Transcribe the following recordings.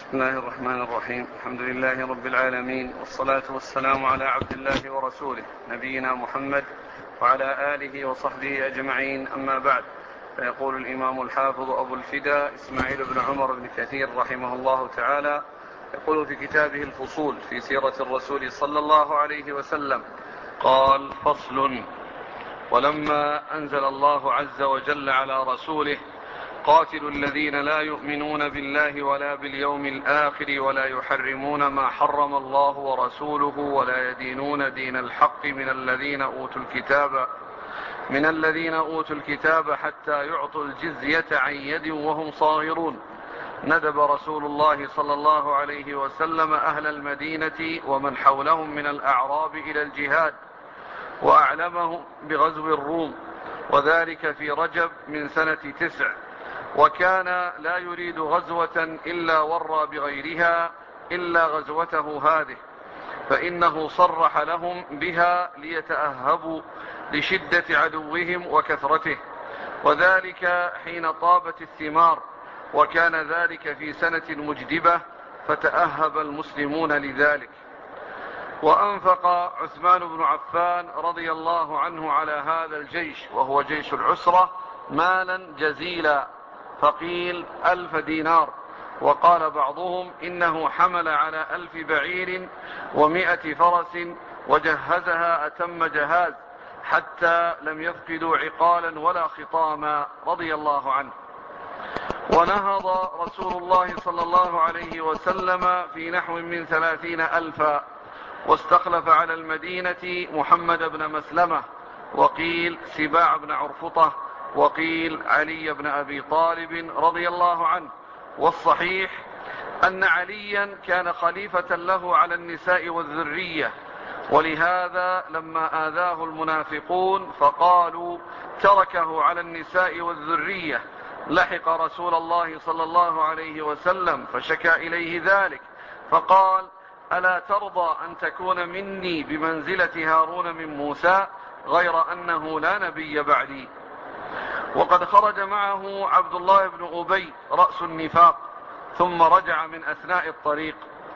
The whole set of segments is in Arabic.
بسم الله الرحمن الرحيم. الحمد لله رب العالمين، والصلاة والسلام على عبد الله ورسوله نبينا محمد وعلى آله وصحبه أجمعين، أما بعد. فيقول الإمام الحافظ أبو الفداء إسماعيل بن عمر بن كثير رحمه الله تعالى، يقول في كتابه الفصول في سيرة الرسول صلى الله عليه وسلم، قال: فصل: ولما أنزل الله عز وجل على رسوله: قاتلوا الذين لا يؤمنون بالله ولا باليوم الآخر ولا يحرمون ما حرم الله ورسوله ولا يدينون دين الحق من الذين أوتوا الكتاب حتى يعطوا الجزية عن يد وهم صاغرون. ندب رسول الله صلى الله عليه وسلم أهل المدينة ومن حولهم من الأعراب إلى الجهاد، وأعلمهم بغزو الروم، وذلك في رجب من سنة 9، وكان لا يريد غزوة إلا ورى بغيرها إلا غزوته هذه، فإنه صرح لهم بها ليتأهبوا لشدة عدوهم وكثرته، وذلك حين طابت الثمار، وكان ذلك في سنة مجدبة، فتأهب المسلمون لذلك. وأنفق عثمان بن عفان رضي الله عنه على هذا الجيش، وهو جيش العسرة، مالا جزيلا، فقيل 1000 دينار، وقال بعضهم إنه حمل على 1000 بعير و100 فرس، وجهزها أتم جهاز، حتى لم يفقدوا عقالا ولا خطاما، رضي الله عنه. ونهض رسول الله صلى الله عليه وسلم في نحو من 30,000، واستخلف على المدينة محمد بن مسلمة، وقيل سباع بن عرفطة، وقيل علي بن أبي طالب رضي الله عنه. والصحيح أن عليا كان خليفة له على النساء والذرية، ولهذا لما آذاه المنافقون فقالوا تركه على النساء والذرية، لحق رسول الله صلى الله عليه وسلم فشكى إليه ذلك، فقال: ألا ترضى أن تكون مني بمنزلة هارون من موسى، غير أنه لا نبي بعدي. وقد خرج معه عبد الله بن أبي رأس النفاق، ثم رجع من أثناء الطريق.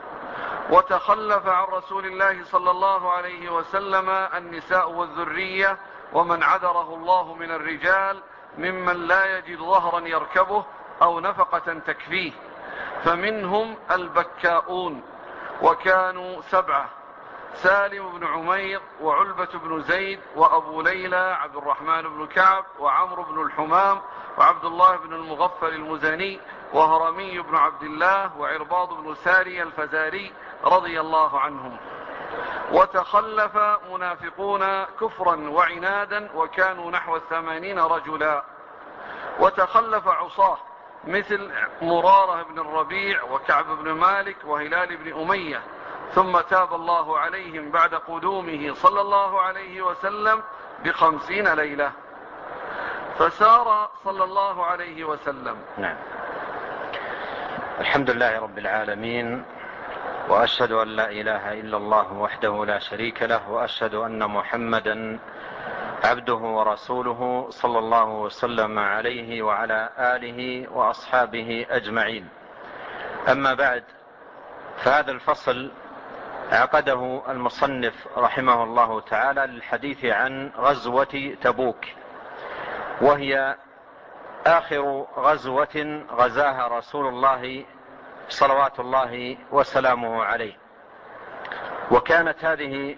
وتخلف عن رسول الله صلى الله عليه وسلم النساء والذرية ومن عذره الله من الرجال، ممن لا يجد ظهرا يركبه أو نفقة تكفيه، فمنهم البكاؤون، وكانوا 7: سالم بن عمير، وعلبة بن زيد، وأبو ليلى عبد الرحمن بن كعب، وعمرو بن الحمام، وعبد الله بن المغفل المزني، وهرمي بن عبد الله، وعرباض بن ساري الفزاري، رضي الله عنهم. وتخلف منافقون كفرا وعنادا، وكانوا نحو 80 رجلا. وتخلف عصاه مثل مرارة بن الربيع، وكعب بن مالك، وهلال بن أمية، ثم تاب الله عليهم بعد قدومه صلى الله عليه وسلم ب50 ليلة. فسار صلى الله عليه وسلم. نعم. الحمد لله رب العالمين، وأشهد أن لا إله إلا الله وحده لا شريك له، وأشهد أن محمدا عبده ورسوله صلى الله وسلم عليه وعلى آله وأصحابه أجمعين. أما بعد، فهذا الفصل عقده المصنف رحمه الله تعالى للحديث عن غزوة تبوك، وهي آخر غزوة غزاها رسول الله صلوات الله وسلامه عليه. وكانت هذه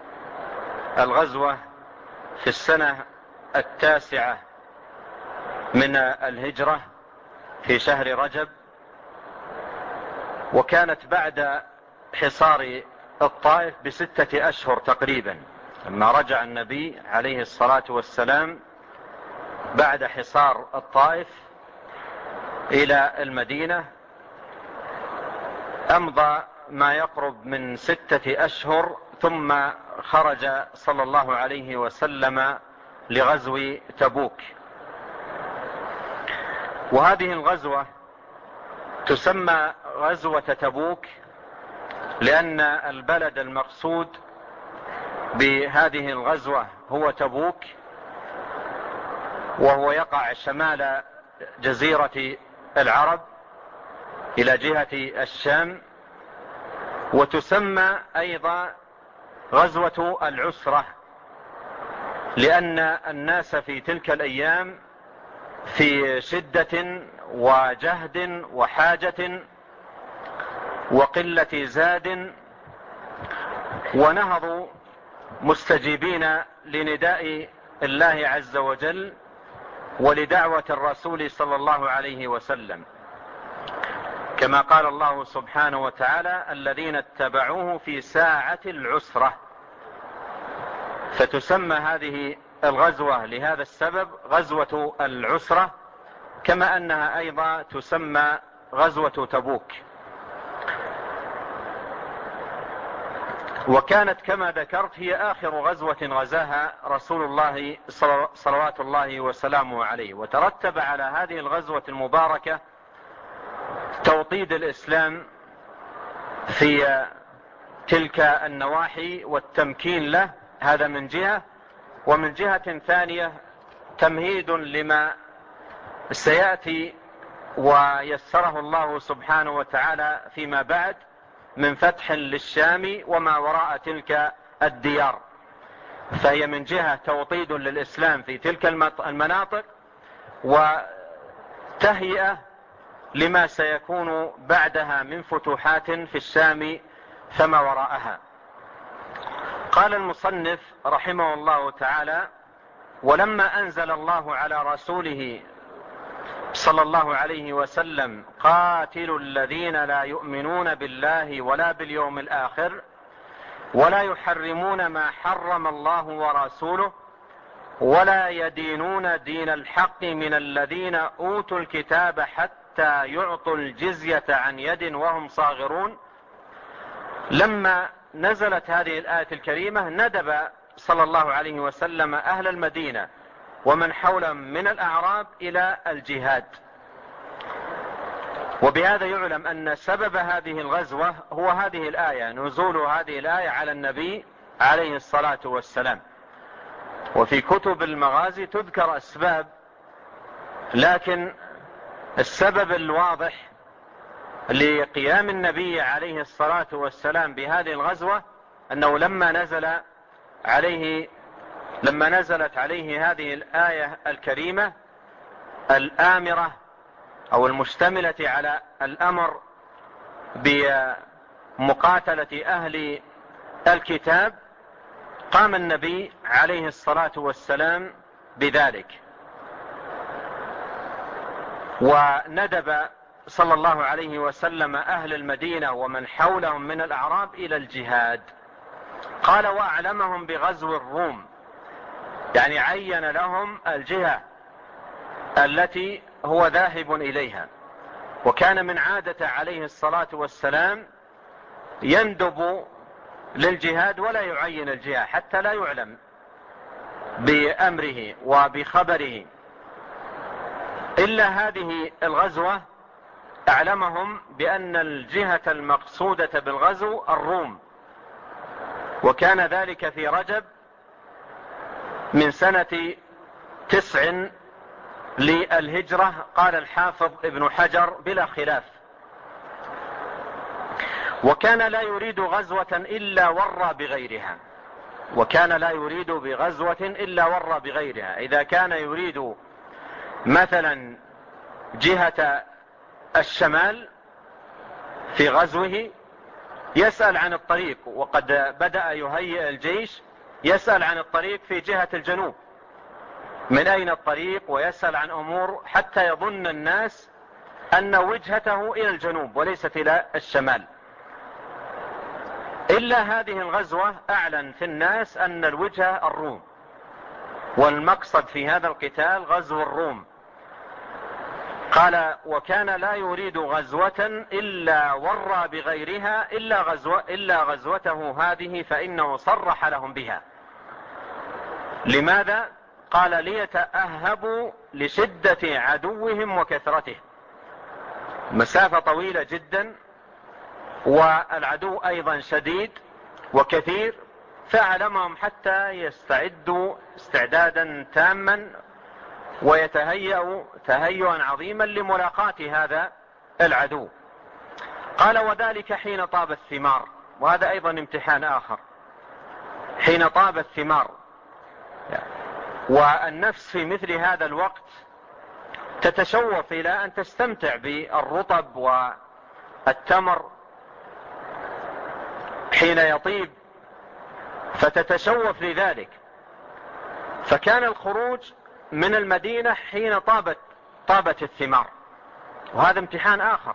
الغزوة في السنة 9 من الهجرة في شهر رجب، وكانت بعد حصار الطائف ب6 أشهر تقريبا، لما رجع النبي عليه الصلاة والسلام بعد حصار الطائف إلى المدينة، أمضى ما يقرب من 6 أشهر، ثم خرج صلى الله عليه وسلم لغزو تبوك. وهذه الغزوة تسمى غزوة تبوك لأن البلد المقصود بهذه الغزوة هو تبوك، وهو يقع شمال جزيرة العرب، إلى جهة الشام، وتسمى أيضا غزوة العسرة، لأن الناس في تلك الأيام في شدة وجهد وحاجة وقلة زاد، ونهضوا مستجيبين لنداء الله عز وجل ولدعوة الرسول صلى الله عليه وسلم، كما قال الله سبحانه وتعالى: الذين اتبعوه في ساعة العسرة. فتسمى هذه الغزوة لهذا السبب غزوة العسرة، كما أنها أيضا تسمى غزوة تبوك. وكانت كما ذكرت هي آخر غزوة غزاها رسول الله صلوات الله وسلامه عليه. وترتب على هذه الغزوة المباركة توطيد الإسلام في تلك النواحي والتمكين له، هذا من جهة. ومن جهة ثانية تمهيد لما سيأتي ويسره الله سبحانه وتعالى فيما بعد من فتح للشام وما وراء تلك الديار. فهي من جهة توطيد للإسلام في تلك المناطق، وتهيئة لما سيكون بعدها من فتوحات في الشام فما وراءها. قال المصنف رحمه الله تعالى: ولما أنزل الله على رسوله صلى الله عليه وسلم قاتلوا الذين لا يؤمنون بالله ولا باليوم الآخر ولا يحرمون ما حرم الله ورسوله ولا يدينون دين الحق من الذين أوتوا الكتاب حتى يعطوا الجزية عن يد وهم صاغرون. لما نزلت هذه الآية الكريمة ندب صلى الله عليه وسلم أهل المدينة ومن حولهم من الأعراب إلى الجهاد. وبهذا يعلم أن سبب هذه الغزوة هو هذه الآية، نزول هذه الآية على النبي عليه الصلاة والسلام. وفي كتب المغازي تذكر أسباب، لكن السبب الواضح لقيام النبي عليه الصلاة والسلام بهذه الغزوة أنه لما نزلت عليه هذه الآية الكريمة الآمرة أو المشتملة على الأمر بمقاتلة أهل الكتاب، قام النبي عليه الصلاة والسلام بذلك، وندب صلى الله عليه وسلم أهل المدينة ومن حولهم من الأعراب إلى الجهاد. قال: وأعلمهم بغزو الروم، يعني عين لهم الجهة التي هو ذاهب إليها. وكان من عادة عليه الصلاة والسلام يندب للجهاد ولا يعين الجهة حتى لا يعلم بأمره وبخبره. إلا هذه الغزوة أعلمهم بأن الجهة المقصودة بالغزو الروم، وكان ذلك في رجب من سنة 9 للهجرة، قال الحافظ ابن حجر بلا خلاف. وكان لا يريد غزوة إلا ورى بغيرها، وكان لا يريد بغزوة إلا ورى بغيرها. إذا كان يريد مثلا جهة الشمال في غزوه يسأل عن الطريق، وقد بدأ يهيئ الجيش يسأل عن الطريق في جهة الجنوب، من أين الطريق، ويسأل عن أمور حتى يظن الناس أن وجهته إلى الجنوب وليست إلى الشمال. إلا هذه الغزوة أعلن في الناس أن الوجهة الروم، والمقصد في هذا القتال غزو الروم. قال: وكان لا يريد غزوة إلا ورى بغيرها إلا غزوته هذه فإنه صرح لهم بها. لماذا؟ قال: ليتأهبوا لشدة عدوهم وكثرته، مسافة طويلة جدا والعدو أيضا شديد وكثير، فأعلمهم حتى يستعدوا استعدادا تاما ويتهيأوا تهيئا عظيما لملاقاة هذا العدو. قال وذلك حين طاب الثمار، وهذا أيضا امتحان آخر. حين طاب الثمار، والنفس في مثل هذا الوقت تتشوف إلى أن تستمتع بالرطب والتمر حين يطيب، فتتشوف لذلك. فكان الخروج من المدينة حين طابت الثمار، وهذا امتحان آخر.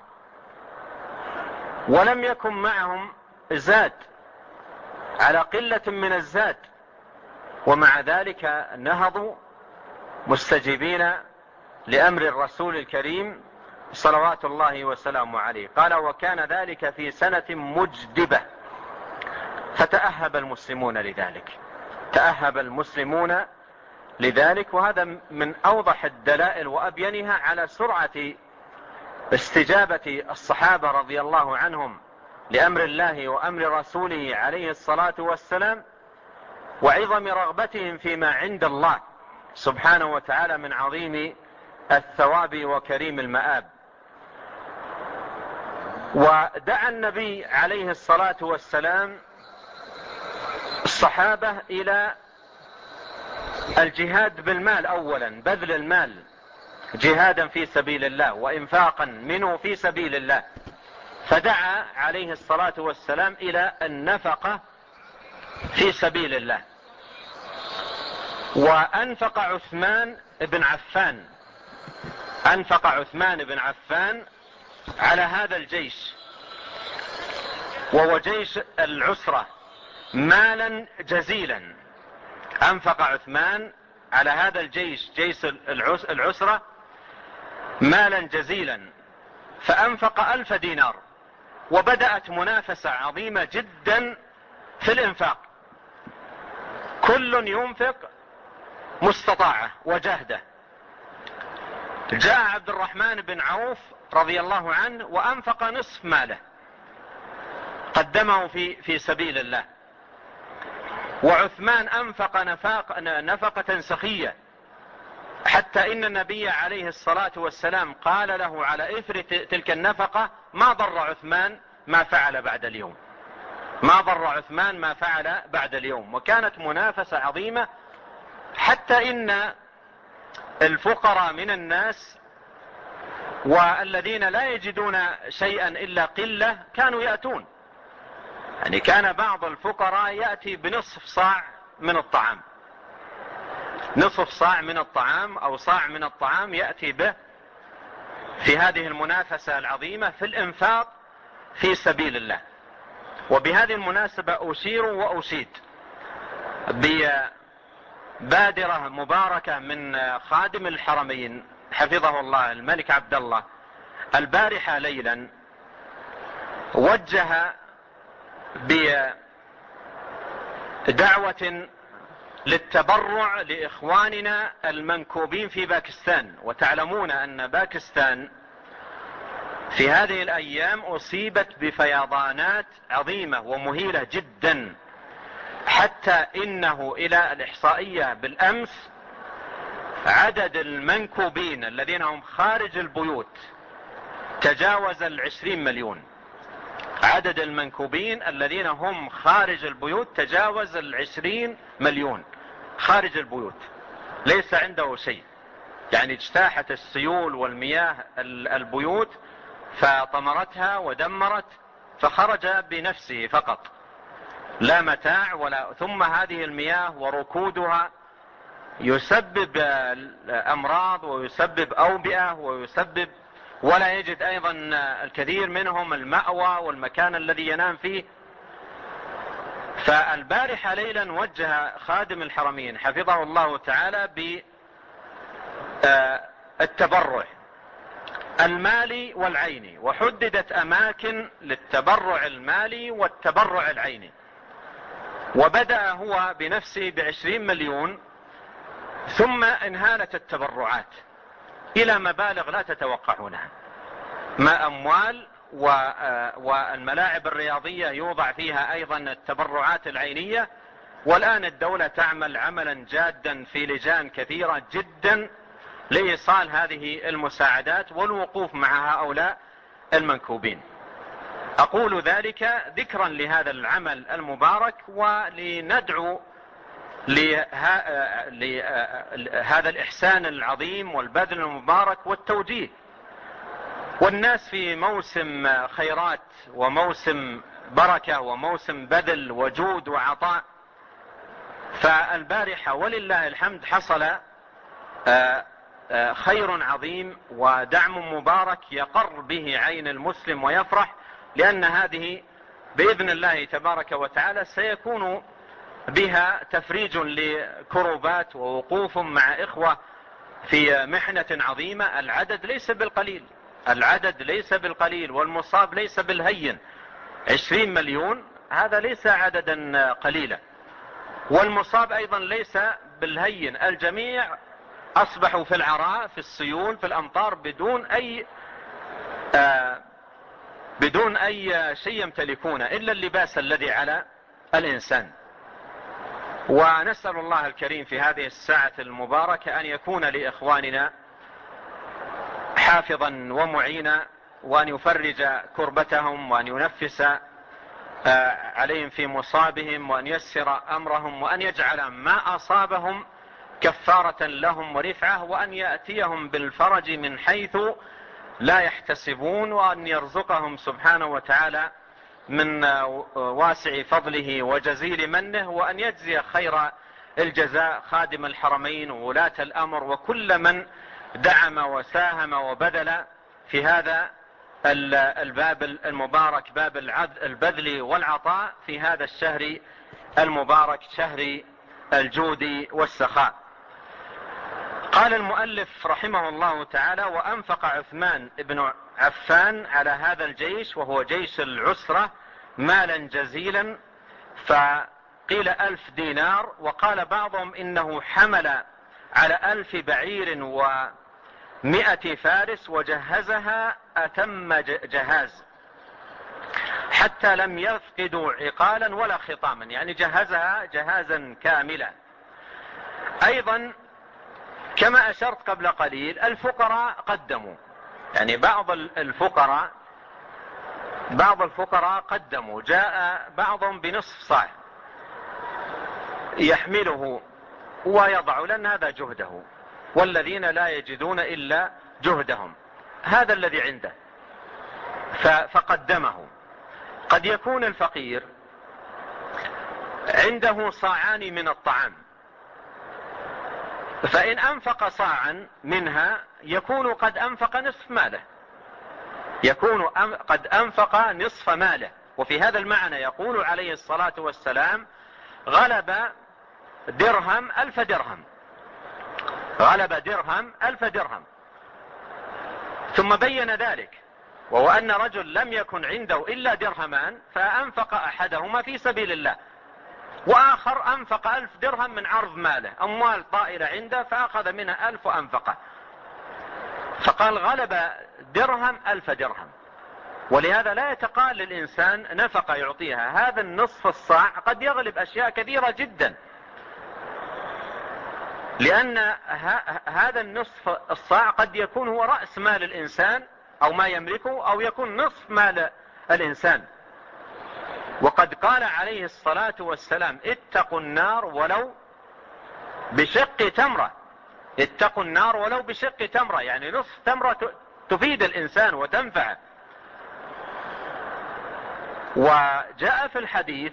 ولم يكن معهم زاد، على قلة من الزاد، ومع ذلك نهضوا مستجيبين لأمر الرسول الكريم صلوات الله وسلامه عليه. قال وكان ذلك في سنة مجدبة، فتأهب المسلمون لذلك، تأهب المسلمون لذلك. وهذا من أوضح الدلائل وأبينها على سرعة استجابة الصحابة رضي الله عنهم لأمر الله وأمر رسوله عليه الصلاة والسلام، وعظم رغبتهم فيما عند الله سبحانه وتعالى من عظيم الثواب وكريم المآب. ودعا النبي عليه الصلاة والسلام الصحابة إلى الجهاد بالمال أولا، بذل المال جهادا في سبيل الله وإنفاقا منه في سبيل الله. فدعا عليه الصلاة والسلام إلى النفقة في سبيل الله. وأنفق عثمان بن عفان على هذا الجيش، وهو جيش العسرة، مالا جزيلا. أنفق عثمان على هذا الجيش، جيش العسرة، مالا جزيلا، فأنفق 1000 دينار. وبدأت منافسة عظيمة جدا في الإنفاق، كل ينفق مستطاعه وجهده. جاء عبد الرحمن بن عوف رضي الله عنه وأنفق نصف ماله، قدمه في سبيل الله. وعثمان أنفق نفقة سخية، حتى إن النبي عليه الصلاة والسلام قال له على إثر تلك النفقة ما ضر عثمان ما فعل بعد اليوم، ما ضر عثمان ما فعل بعد اليوم. وكانت منافسة عظيمة، حتى إن الفقراء من الناس والذين لا يجدون شيئا إلا قلة كانوا يأتون. يعني كان بعض الفقراء يأتي بنصف صاع من الطعام، نصف صاع من الطعام أو صاع من الطعام يأتي به في هذه المنافسة العظيمة في الإنفاق في سبيل الله. وبهذه المناسبة أشير وأشيد ببادرة مباركة من خادم الحرمين حفظه الله الملك عبد الله. البارحة ليلا وجه بدعوة للتبرع لإخواننا المنكوبين في باكستان. وتعلمون أن باكستان في هذه الأيام أصيبت بفيضانات عظيمة ومهيلة جدا، حتى إنه إلى الإحصائية بالأمس عدد المنكوبين الذين هم خارج البيوت تجاوز 20 مليون. عدد المنكوبين الذين هم خارج البيوت تجاوز 20 مليون خارج البيوت، ليس عنده شيء. يعني اجتاحت السيول والمياه البيوت فطمرتها ودمرت، فخرج بنفسه فقط، لا متاع ولا. ثم هذه المياه وركودها يسبب أمراض ويسبب أوبئة ويسبب، ولا يجد أيضا الكثير منهم المأوى والمكان الذي ينام فيه. فالبارحة ليلا وجه خادم الحرمين حفظه الله تعالى بالتبرع المالي والعيني، وحددت أماكن للتبرع المالي والتبرع العيني. وبدأ هو بنفسه ب20 مليون، ثم انهالت التبرعات إلى مبالغ لا تتوقعونها، ما أموال والملاعب الرياضية يوضع فيها أيضا التبرعات العينية. والآن الدولة تعمل عملا جادا في لجان كثيرة جدا لإيصال هذه المساعدات والوقوف مع هؤلاء المنكوبين. أقول ذلك ذكرا لهذا العمل المبارك، ولندعو لهذا الإحسان العظيم والبذل المبارك والتوجيه. والناس في موسم خيرات وموسم بركة وموسم بذل وجود وعطاء. فالبارحة ولله الحمد حصل خير عظيم ودعم مبارك يقر به عين المسلم ويفرح، لأن هذه بإذن الله تبارك وتعالى سيكون بها تفريج لكروبات ووقوف مع إخوة في محنة عظيمة. العدد ليس بالقليل والمصاب ليس بالهين. 20 مليون هذا ليس عددا قليلا، والمصاب أيضا ليس بالهين. الجميع أصبحوا في العراء، في السيول، في الأمطار، بدون أي شيء يمتلكونه إلا اللباس الذي على الإنسان. ونسأل الله الكريم في هذه الساعة المباركة أن يكون لإخواننا حافظا ومعينا، وأن يفرج كربتهم، وأن ينفس عليهم في مصابهم، وأن يسر أمرهم، وأن يجعل ما أصابهم كفارة لهم ورفعة، وأن يأتيهم بالفرج من حيث لا يحتسبون، وأن يرزقهم سبحانه وتعالى من واسع فضله وجزيل منه، وأن يجزي خير الجزاء خادم الحرمين وولاة الأمر وكل من دعم وساهم وبذل في هذا الباب المبارك، باب البذل والعطاء في هذا الشهر المبارك، شهر الجود والسخاء. قال المؤلف رحمه الله تعالى: وأنفق عثمان بن عفان على هذا الجيش، وهو جيش العسرة، مالا جزيلا، فقيل 1000 دينار، وقال بعضهم إنه حمل على 1000 بعير و100 فارس، وجهزها أتم جهاز حتى لم يفقدوا عقالا ولا خطاما، يعني جهزها جهازا كاملا. أيضا كما أشرت قبل قليل الفقراء قدموا، يعني بعض الفقراء قدموا، جاء بعضهم بنصف صاع يحمله ويضع، لأن هذا جهده، والذين لا يجدون إلا جهدهم، هذا الذي عنده فقدمه. قد يكون الفقير عنده صاعان من الطعام، فإن أنفق صاعا منها يكون قد أنفق نصف ماله، قد أنفق نصف ماله. وفي هذا المعنى يقول عليه الصلاة والسلام: غلب درهم 1000 درهم، غلب درهم 1000 درهم. ثم بين ذلك، وهو أن رجل لم يكن عنده إلا درهمان، فأنفق أحدهما في سبيل الله، وآخر أنفق 1000 درهم من عرض ماله، أموال طائلة عنده، فأخذ منها 1000 وأنفقه، فقال غلب درهم 1000 درهم. ولهذا لا يتقال للإنسان نفقة يعطيها، هذا النصف الصاع قد يغلب أشياء كثيرة جدا، لأن هذا النصف الصاع قد يكون هو رأس مال الإنسان أو ما يملكه، أو يكون نصف مال الإنسان. وقد قال عليه الصلاة والسلام: اتقوا النار ولو بشق تمرة، اتقوا النار ولو بشق تمرة، يعني نصف تمرة تفيد الإنسان وتنفعه. وجاء في الحديث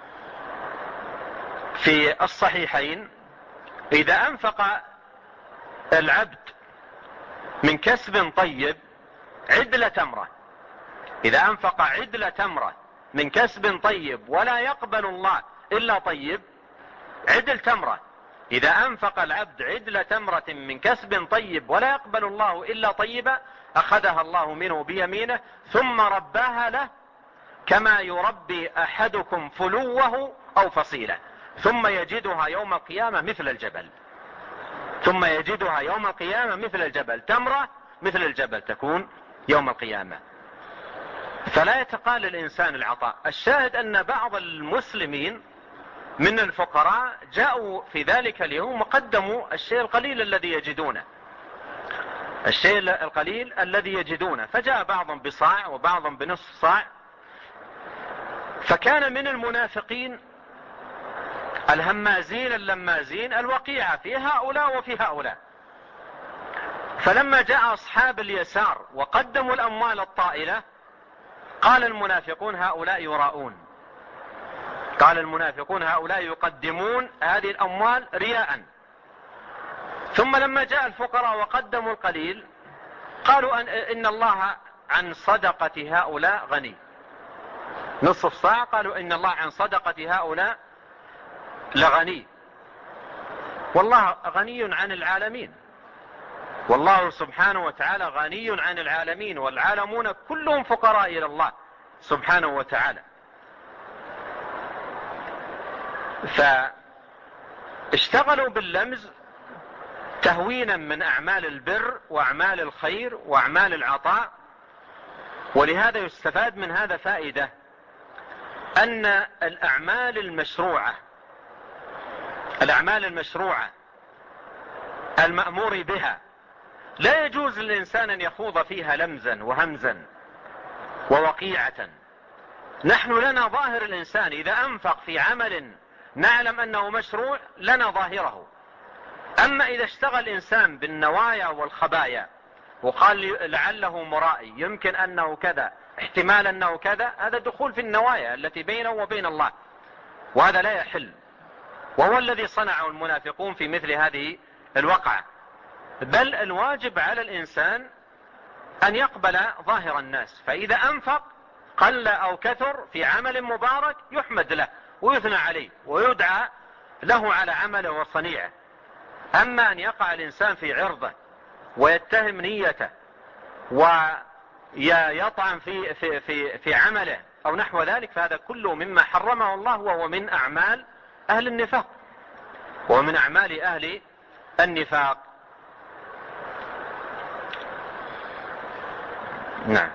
في الصحيحين: إذا أنفق العبد من كسب طيب عدل تمرة، إذا أنفق عدل تمرة من كسب طيب ولا يقبل الله إلا طيب، عدل تمرة، إذا أنفق العبد عدل تمرة من كسب طيب ولا يقبل الله إلا طيبة، أخذها الله منه بيمينه ثم رباها له كما يربي أحدكم فلوه أو فصيله، ثم يجدها يوم القيامة مثل الجبل، ثم يجدها يوم القيامة مثل الجبل، تمرة مثل الجبل تكون يوم القيامة. فلا يتقال الإنسان العطاء. الشاهد أن بعض المسلمين من الفقراء جاءوا في ذلك اليوم وقدموا الشيء القليل الذي يجدونه، الشيء القليل الذي يجدونه، فجاء بعضهم بصاع وبعضهم بنصف صاع، فكان من المنافقين الهمازين اللمازين الوقيعة في هؤلاء وفي هؤلاء. فلما جاء أصحاب اليسار وقدموا الأموال الطائلة قال المنافقون هؤلاء يراؤون، قال المنافقون هؤلاء يقدمون هذه الأموال رياء. ثم لما جاء الفقراء وقدموا القليل قالوا إن الله عن صدقة هؤلاء غني، نصف صاع قالوا إن الله عن صدقة هؤلاء لغني، والله غني عن العالمين، والله سبحانه وتعالى غني عن العالمين، والعالمون كلهم فقراء إلى الله سبحانه وتعالى. فاشتغلوا باللمز تهوينا من أعمال البر وأعمال الخير وأعمال العطاء. ولهذا يستفاد من هذا فائدة أن الأعمال المشروعة المأمور بها لا يجوز للإنسان أن يخوض فيها لمزا وهمزا ووقيعة. نحن لنا ظاهر الإنسان، إذا أنفق في عمل نعلم أنه مشروع لنا ظاهره. أما إذا اشتغل الإنسان بالنوايا والخبايا وقال لعله مرائي، يمكن أنه كذا، احتمال أنه كذا، هذا دخول في النوايا التي بينه وبين الله، وهذا لا يحل. وهو الذي صنعه المنافقون في مثل هذه الوقعة. بل الواجب على الإنسان أن يقبل ظاهر الناس، فإذا أنفق قل أو كثر في عمل مبارك يحمد له ويثنى عليه ويدعى له على عمله وصنيعه. أما أن يقع الإنسان في عرضه ويتهم نيته ويطعن في عمله أو نحو ذلك، فهذا كله مما حرمه الله، وهو من أعمال أهل النفاق، ومن أعمال أهل النفاق. نعم.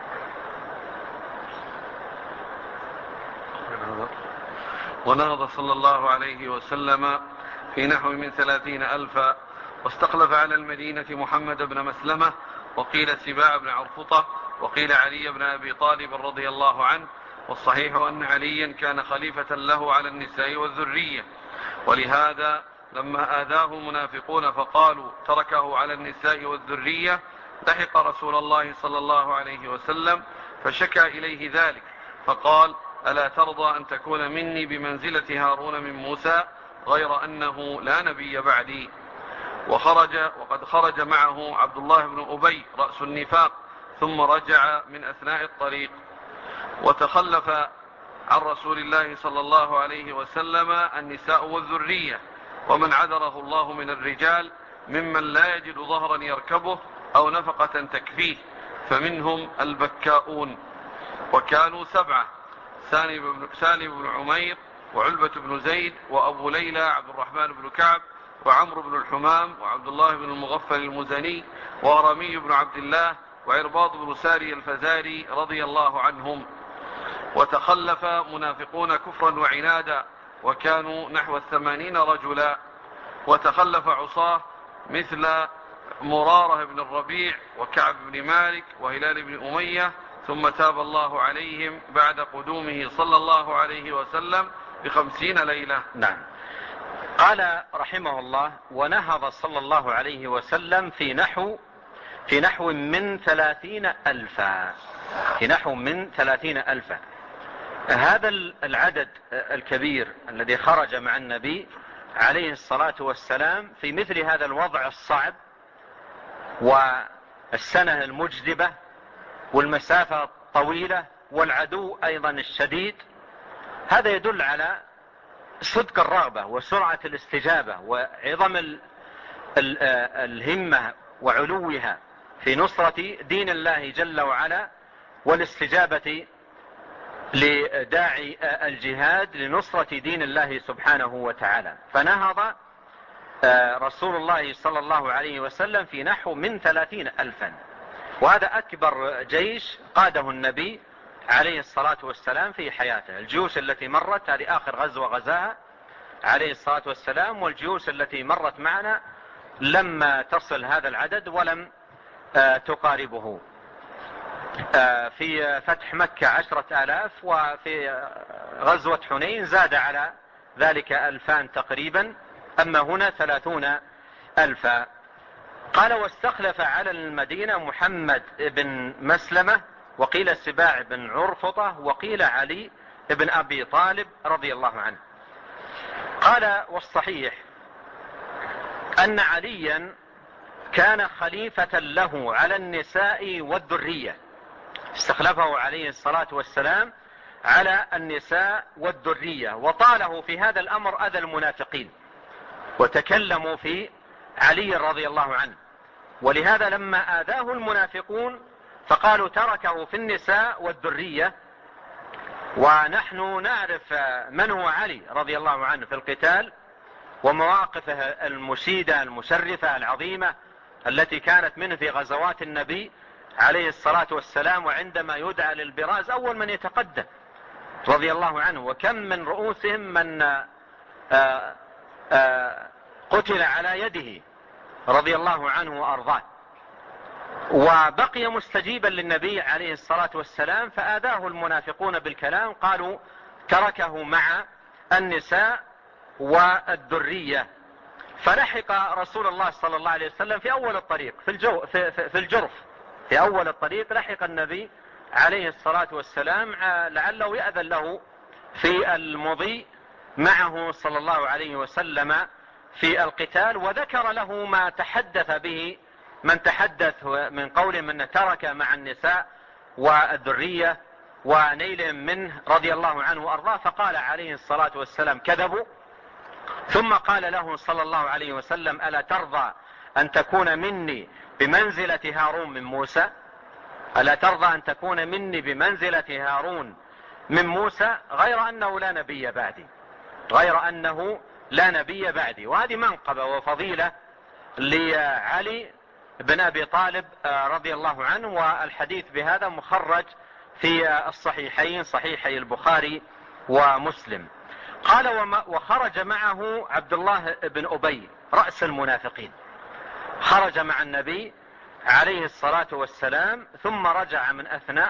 ونهض صلى الله عليه وسلم في نحو من 30,000، واستخلف على المدينة محمد بن مسلمة، وقيل سباع بن عرفطة، وقيل علي بن أبي طالب رضي الله عنه. والصحيح أن عليا كان خليفة له على النساء والذرية، ولهذا لما آذاه المنافقون فقالوا تركه على النساء والذرية لحق رسول الله صلى الله عليه وسلم فشكى إليه ذلك فقال ألا ترضى أن تكون مني بمنزلة هارون من موسى غير أنه لا نبي بعدي. وقد خرج معه عبد الله بن أبي رأس النفاق، ثم رجع من أثناء الطريق. وتخلف عن رسول الله صلى الله عليه وسلم النساء والذرية، ومن عذره الله من الرجال ممن لا يجد ظهرا يركبه أو نفقة تكفيه، فمنهم البكاؤون، وكانوا 7: سالم بن عمير، وعلبة بن زيد، وأبو ليلى عبد الرحمن بن كعب، وعمرو بن الحمام، وعبد الله بن المغفل المزني، وأرمي بن عبد الله، وعرباض بن ساري الفزاري رضي الله عنهم. وتخلف منافقون كفرا وعنادا، وكانوا نحو 80 رجلا. وتخلف عصاه مثل مرارة بن الربيع، وكعب بن مالك، وهلال بن أمية، ثم تاب الله عليهم بعد قدومه صلى الله عليه وسلم ب50 ليلة. نعم. قال رحمه الله: ونهض صلى الله عليه وسلم في نحو من 30,000، في نحو من 30,000. هذا العدد الكبير الذي خرج مع النبي عليه الصلاة والسلام في مثل هذا الوضع الصعب والسنة المجدبة والمسافة الطويلة والعدو أيضا الشديد، هذا يدل على صدق الرغبة وسرعة الاستجابة وعظم الهمة وعلوها في نصرة دين الله جل وعلا، والاستجابة لداعي الجهاد لنصرة دين الله سبحانه وتعالى. فنهض رسول الله صلى الله عليه وسلم في نحو من 30,000، وهذا أكبر جيش قاده النبي عليه الصلاة والسلام في حياته. الجيوش التي مرت هذه آخر غزوة غزاها عليه الصلاة والسلام، والجيوش التي مرت معنا لما تصل هذا العدد ولم تقاربه. في فتح مكة 10,000، وفي غزوة حنين زاد على ذلك 2000 تقريبا، أما هنا 30,000. قال واستخلف على المدينة محمد بن مسلمة، وقيل سباع بن عرفطة، وقيل علي بن أبي طالب رضي الله عنه. قال والصحيح أن عليا كان خليفة له على النساء والذرية، استخلفه عليه الصلاة والسلام على النساء والذرية، وطاله في هذا الأمر أذى المنافقين وتكلموا في علي رضي الله عنه، ولهذا لما آذاه المنافقون فقالوا تركه في النساء والذرية. ونحن نعرف من هو علي رضي الله عنه في القتال ومواقفه المشيدة المشرفة العظيمة التي كانت منه في غزوات النبي عليه الصلاة والسلام، وعندما يدعى للبراز أول من يتقدم رضي الله عنه، وكم من رؤوسهم من قتل على يده رضي الله عنه وأرضاه، وبقي مستجيبا للنبي عليه الصلاة والسلام، فآذاه المنافقون بالكلام، قالوا تركه مع النساء والذرية. فلحق رسول الله صلى الله عليه وسلم في أول الطريق في الجرف، في أول الطريق لحق النبي عليه الصلاة والسلام لعله يأذن له في المضي معه صلى الله عليه وسلم في القتال، وذكر له ما تحدث به من تحدث من قوله من ترك مع النساء والذرية ونيلهم منه رضي الله عنه وأرضاه، فقال عليه الصلاة والسلام كذبوا. ثم قال له صلى الله عليه وسلم ألا ترضى أن تكون مني بمنزلة هارون من موسى؟ ألا ترضى أن تكون مني بمنزلة هارون من موسى؟ غير أنه لا نبي بعدي، غير أنه لا نبي بعدي. وهذه منقبة وفضيلة لعلي بن أبي طالب رضي الله عنه، والحديث بهذا مخرج في الصحيحين صحيحي البخاري ومسلم. قال وخرج معه عبد الله بن أبي رأس المنافقين، خرج مع النبي عليه الصلاة والسلام ثم رجع من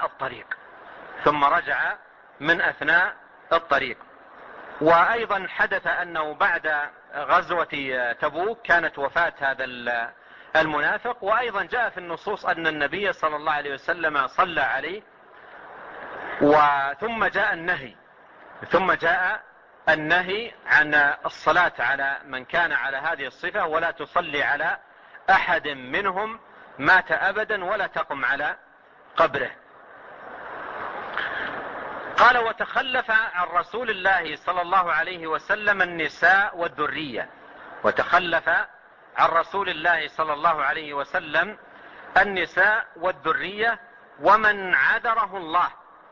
أثناء الطريق. وأيضا حدث أنه بعد غزوة تبوك كانت وفاة هذا المنافق، وأيضا جاء في النصوص أن النبي صلى الله عليه وسلم صلى عليه، ثم جاء النهي عن الصلاة على من كان على هذه الصفة، ولا تصلي على أحد منهم مات أبدا ولا تقم على قبره. قال وتخلف عن رسول الله صلى الله عليه وسلم النساء والذرية، وتخلف عن رسول الله صلى الله عليه وسلم النساء والذرية ومن عذره الله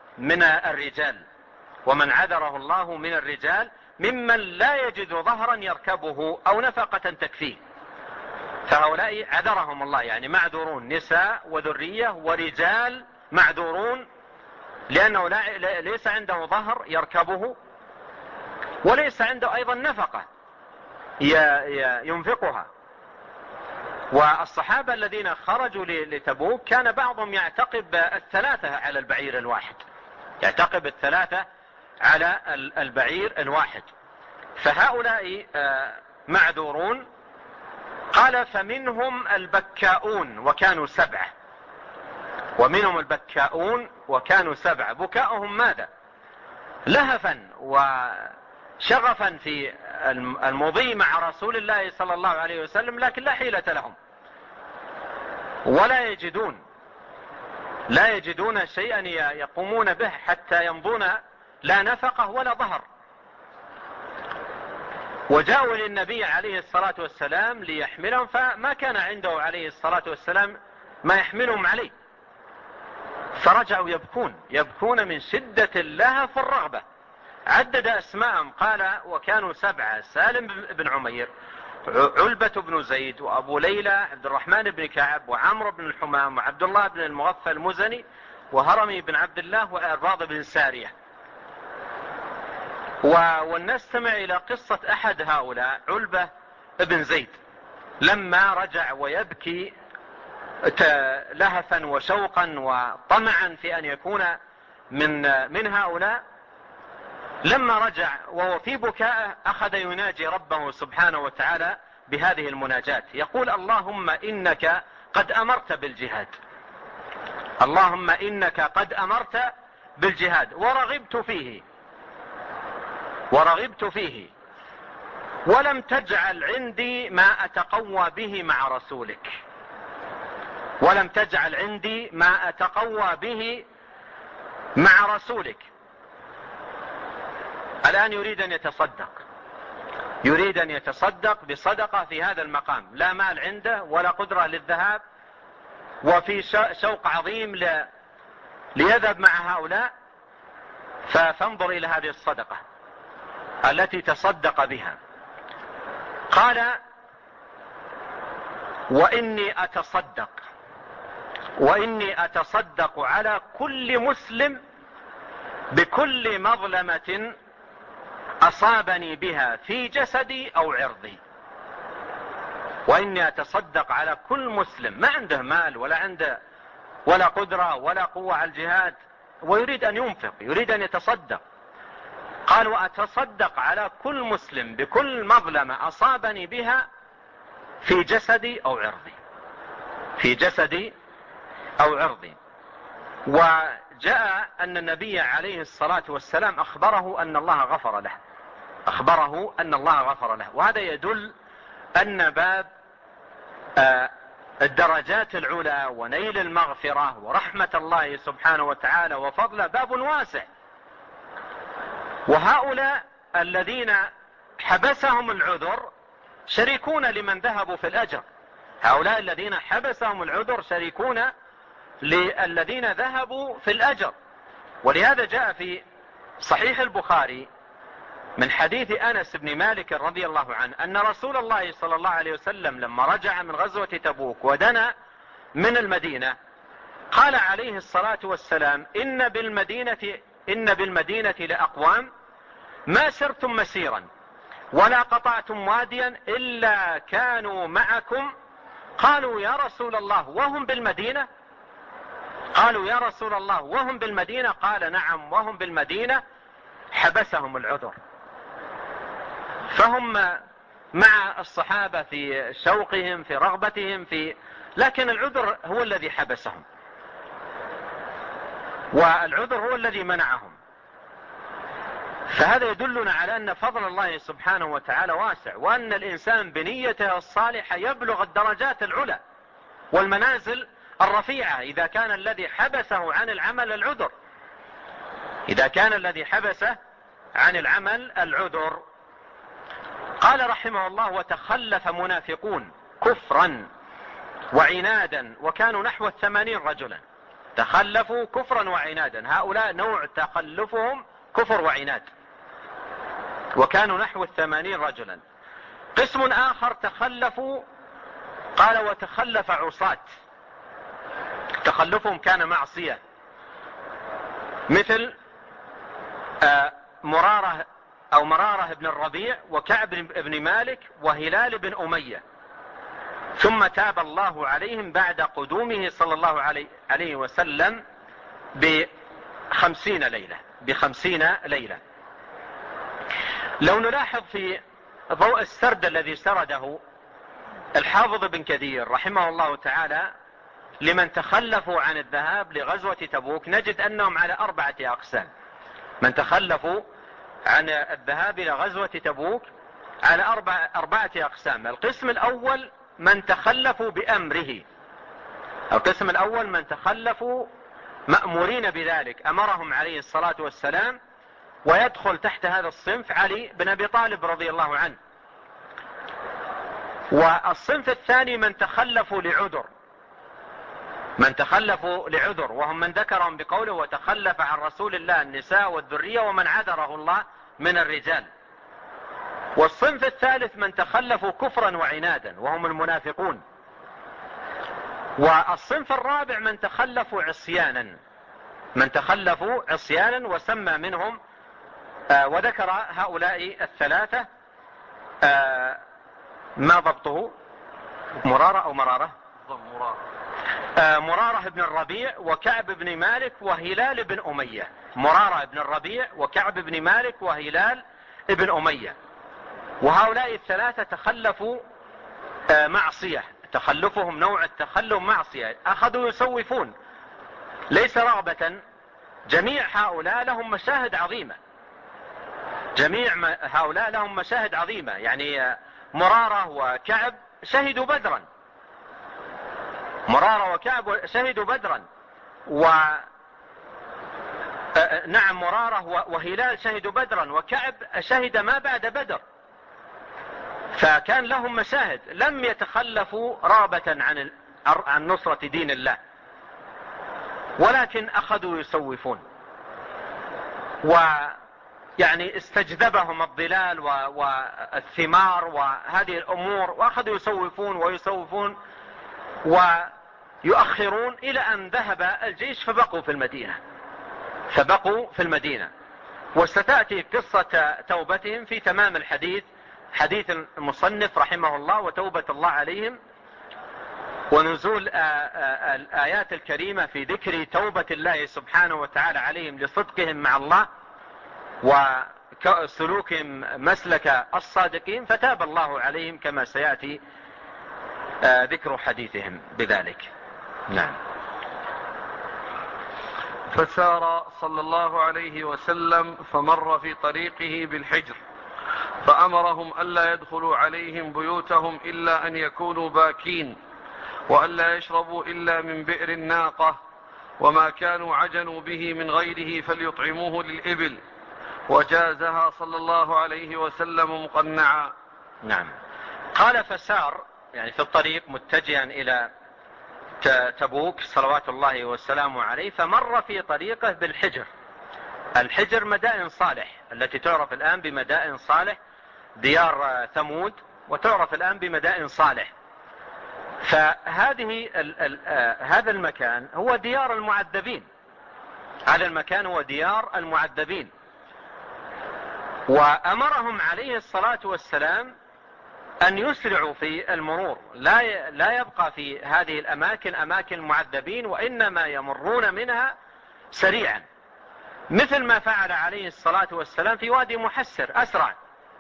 من الرجال ممن لا يجد ظهرا يركبه أو نفقة تكفيه. فهؤلاء عذرهم الله، يعني معذورون، نساء وذرية ورجال معذورون، لأنه ليس عنده ظهر يركبه، وليس عنده أيضا نفقة ينفقها. والصحابة الذين خرجوا لتبوك كان بعضهم يعتقب 3 على البعير الواحد، فهؤلاء معذورون. قال فمنهم البكاؤون وكانوا 7. بكاؤهم ماذا؟ لهفا وشغفا في المضي مع رسول الله صلى الله عليه وسلم، لكن لا حيلة لهم، ولا يجدون شيئا يقومون به حتى يمضون، لا نفقه ولا ظهر. وجاءوا للنبي عليه الصلاة والسلام ليحملهم، فما كان عنده عليه الصلاة والسلام ما يحملهم عليه، فرجعوا يبكون من شدة اللهف والرغبة. عدد أسماءهم قال وكانوا 7: سالم بن عمير، علبة بن زيد، وأبو ليلى عبد الرحمن بن كعب، وعمرو بن الحمام، وعبد الله بن المغفى المزني، وهرمي بن عبد الله، وإرباض بن سارية. ولنستمع إلى قصة أحد هؤلاء علبة بن زيد لما رجع ويبكي لهفا وشوقا وطمعا في أن يكون من هؤلاء، لما رجع وهو في بكاء أخذ يناجي ربه سبحانه وتعالى بهذه المناجاة، يقول: اللهم إنك قد أمرت بالجهاد، اللهم إنك قد أمرت بالجهاد ورغبت فيه ولم تجعل عندي ما أتقوى به مع رسولك، ولم تجعل عندي ما أتقوى به مع رسولك. الآن يريد أن يتصدق بصدقة في هذا المقام، لا مال عنده ولا قدرة للذهاب، وفي شوق عظيم ليذهب مع هؤلاء. فانظر إلى هذه الصدقة التي تصدق بها. قال: وإني أتصدق على كل مسلم بكل مظلمة أصابني بها في جسدي أو عرضي. وإني أتصدق على كل مسلم ما عنده مال ولا قدرة ولا قوة على الجهاد، ويريد أن ينفق، يريد أن يتصدق. قال: وأتصدق على كل مسلم بكل مظلمة أصابني بها في جسدي أو عرضي. وجاء أن النبي عليه الصلاة والسلام أخبره أن الله غفر له، وهذا يدل أن باب الدرجات العلى ونيل المغفرة ورحمة الله سبحانه وتعالى وفضله باب واسع. وهؤلاء الذين حبسهم العذر شريكون لمن ذهبوا في الأجر، هؤلاء الذين حبسهم العذر شريكون للذين ذهبوا في الأجر. ولهذا جاء في صحيح البخاري من حديث أنس بن مالك رضي الله عنه أن رسول الله صلى الله عليه وسلم لما رجع من غزوة تبوك ودنا من المدينة قال عليه الصلاة والسلام: إن بالمدينة لأقوام ما سرتم مسيرا ولا قطعتم واديا إلا كانوا معكم. قالوا: يا رسول الله وهم بالمدينة؟ قال: نعم وهم بالمدينة، حبسهم العذر. فهم مع الصحابة في شوقهم، في رغبتهم لكن العذر هو الذي حبسهم، والعذر هو الذي منعهم. فهذا يدلنا على أن فضل الله سبحانه وتعالى واسع، وأن الإنسان بنيته الصالحة يبلغ الدرجات العلى والمنازل الرفيعة إذا كان الذي حبسه عن العمل العذر. قال رحمه الله: وتخلف منافقون كفرا وعنادا وكانوا نحو 80 رجلا. تخلفوا كفرا وعنادا، هؤلاء نوع تخلفهم كفر وعناد، وكانوا نحو 80 رجلا. قسم آخر تخلفوا، قال: وتخلف عصاة، تخلفهم كان معصية، مثل مرارة بن الربيع وكعب بن مالك وهلال بن أمية، ثم تاب الله عليهم بعد قدومه صلى الله عليه وسلم ب50 ليلة. لو نلاحظ في ضوء السرد الذي سرده الحافظ بن كثير رحمه الله تعالى لمن تخلفوا عن الذهاب لغزوة تبوك، نجد أنهم على 4 أقسام. من تخلفوا عن الذهاب إلى غزوة تبوك على 4 أقسام. القسم الأول من تخلفوا بأمره، القسم الأول من تخلفوا مأمورين بذلك، أمرهم عليه الصلاة والسلام، ويدخل تحت هذا الصنف علي بن أبي طالب رضي الله عنه. والصنف الثاني من تخلفوا لعذر، وهم من ذكرهم بقوله: وتخلف عن رسول الله النساء والذرية ومن عذره الله من الرجال. والصنف الثالث من تخلفوا كفرا وعنادا، وهم المنافقون. والصنف الرابع من تخلفوا عصيانا، وسمى منهم وذكر هؤلاء 3. ما ضبطه؟ مرارة أو مرارة؟ مرارة بن الربيع وكعب بن مالك وهلال بن أمية. مرارة بن الربيع وكعب بن مالك وهلال بن أمية. وهؤلاء الثلاثة تخلفوا معصية، تخلفهم نوع التخلف معصية، أخذوا يسوفون ليس رغبة. جميع هؤلاء لهم مشاهد عظيمة، جميع هؤلاء لهم مشاهد عظيمة. يعني مرارة وكعب شهدوا بدرا، مرارة وكعب شهدوا بدرا، نعم مرارة وهلال شهدوا بدرا، وكعب شهد ما بعد بدر. فكان لهم مشاهد، لم يتخلفوا رغبة عن نصرة دين الله، ولكن أخذوا يسوفون. ويعني استجذبهم الظلال والثمار وهذه الأمور، وأخذوا يسوفون ويسوفون ويؤخرون إلى أن ذهب الجيش فبقوا في المدينة. وستأتي قصة توبتهم في تمام الحديث، حديث المصنف رحمه الله وتوبة الله عليهم، ونزول الآيات الكريمة في ذكر توبة الله سبحانه وتعالى عليهم لصدقهم مع الله وسلوكهم مسلك الصادقين، فتاب الله عليهم كما سيأتي ذكر حديثهم بذلك. نعم. فسار صلى الله عليه وسلم فمر في طريقه بالحجر، فأمرهم ألا يدخلوا عليهم بيوتهم إلا أن يكونوا باكين، وألا يشربوا إلا من بئر الناقة، وما كانوا عجنوا به من غيره فليطعموه للإبل، وجازها صلى الله عليه وسلم مقنعا. نعم. قال فسار يعني في الطريق متجها إلى تبوك صلوات الله والسلام عليه، فمر في طريقه بالحجر. الحجر مدائن صالح التي تعرف الآن بمدائن صالح، ديار ثمود، وتعرف الآن بمدائن صالح. فهذه هذا المكان هو ديار المعذبين، هذا المكان هو ديار المعذبين. وأمرهم عليه الصلاة والسلام أن يسرعوا في المرور، لا يبقى في هذه الأماكن أماكن المعذبين، وإنما يمرون منها سريعا، مثل ما فعل عليه الصلاة والسلام في وادي محسر. أسرع.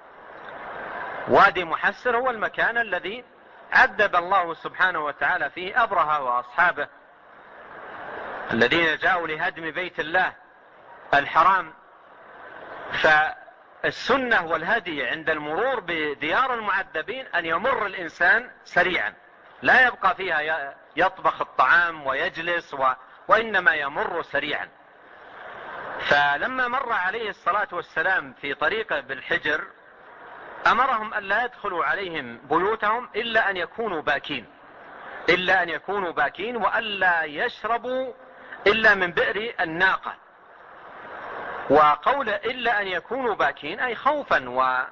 وادي محسر هو المكان الذي عذب الله سبحانه وتعالى فيه أبرهة وأصحابه الذين جاءوا لهدم بيت الله الحرام. فالسنة والهدي عند المرور بديار المعذبين أن يمر الإنسان سريعا، لا يبقى فيها يطبخ الطعام ويجلس وإنما يمر سريعا. فلما مر عليه الصلاة والسلام في طريقه بالحجر أمرهم أن لا يدخلوا عليهم بيوتهم إلا أن يكونوا باكين، وألا يشربوا إلا من بئر الناقة. وقول إلا أن يكونوا باكين أي خوفا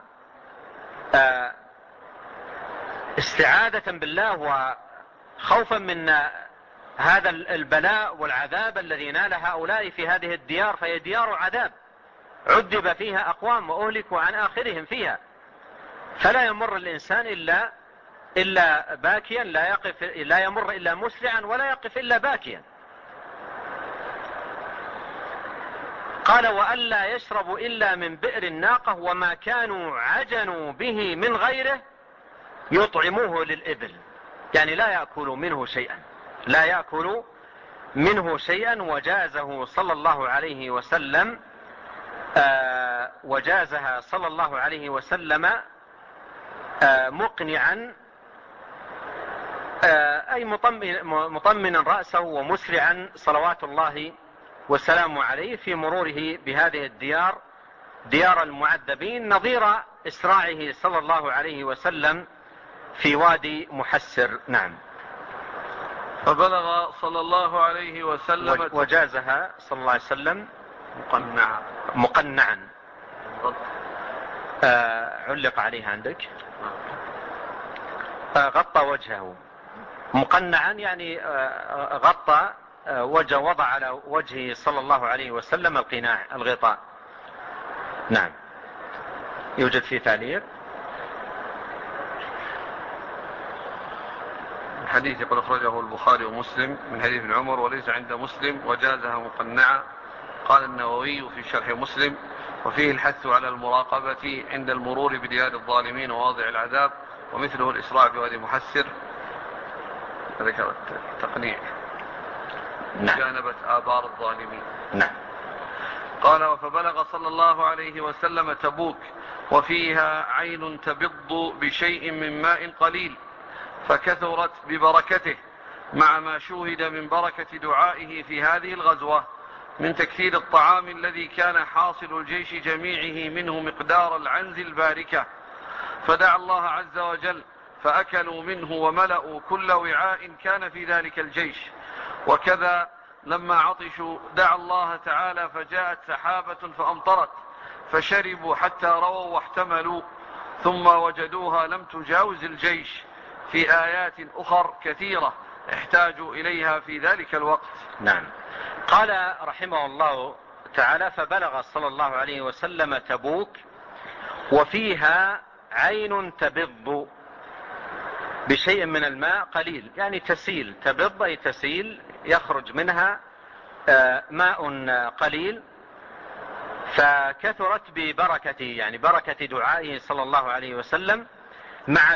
واستعاذة بالله وخوفا من هذا البلاء والعذاب الذي نال هؤلاء في هذه الديار، فهي ديار عذاب عذب فيها أقوام وأهلكوا عن آخرهم فيها. فلا يمر الإنسان إلا باكيا، لا يمر إلا مسرعا، ولا يقف إلا باكيا. قال وألا يشربوا إلا من بئر الناقة، وما كانوا عجنوا به من غيره يطعموه للإبل، يعني لا يأكلوا منه شيئا. وجازه صلى الله عليه وسلم وجازها صلى الله عليه وسلم مقنعا، أي مطمنا رأسه ومسرعا صلوات الله والسلام عليه في مروره بهذه الديار، ديار المعذبين، نظير إسراعه صلى الله عليه وسلم في وادي محسر. نعم. فبلغ صلى الله عليه وسلم وجازها صلى الله عليه وسلم مقنعا. علق عليه عندك غطى وجهه. مقنعا يعني غطى وجه، وضع على وجهه صلى الله عليه وسلم القناع، الغطاء. نعم. يوجد في تعليق. الحديث قد أخرجه البخاري ومسلم من حديث ابن عمر وليس عند مسلم وجازها مقنعة. قال النووي في شرح مسلم: وفيه الحث على المراقبة عند المرور بديار الظالمين وواضع العذاب، ومثله الإسراع بوادي محسر. ذكر التقنيع جانبت آبار الظالمين. نعم. قال: فبلغ صلى الله عليه وسلم تبوك وفيها عين تبض بشيء من ماء قليل، فكثرت ببركته، مع ما شوهد من بركة دعائه في هذه الغزوة من تكثير الطعام الذي كان حاصل الجيش جميعه منه مقدار العنز الباركة، فدعا الله عز وجل فأكلوا منه وملأوا كل وعاء كان في ذلك الجيش. وكذا لما عطشوا دعا الله تعالى فجاءت سحابة فأمطرت، فشربوا حتى رووا واحتملوا، ثم وجدوها لم تجاوز الجيش في آيات أخر كثيرة احتاجوا إليها في ذلك الوقت. نعم. قال رحمه الله تعالى: فبلغ صلى الله عليه وسلم تبوك وفيها عين تبض بشيء من الماء قليل، يعني تسيل، تبض أي تسيل، يخرج منها ماء قليل، فكثرت ببركته، يعني بركة دعائه صلى الله عليه وسلم، مع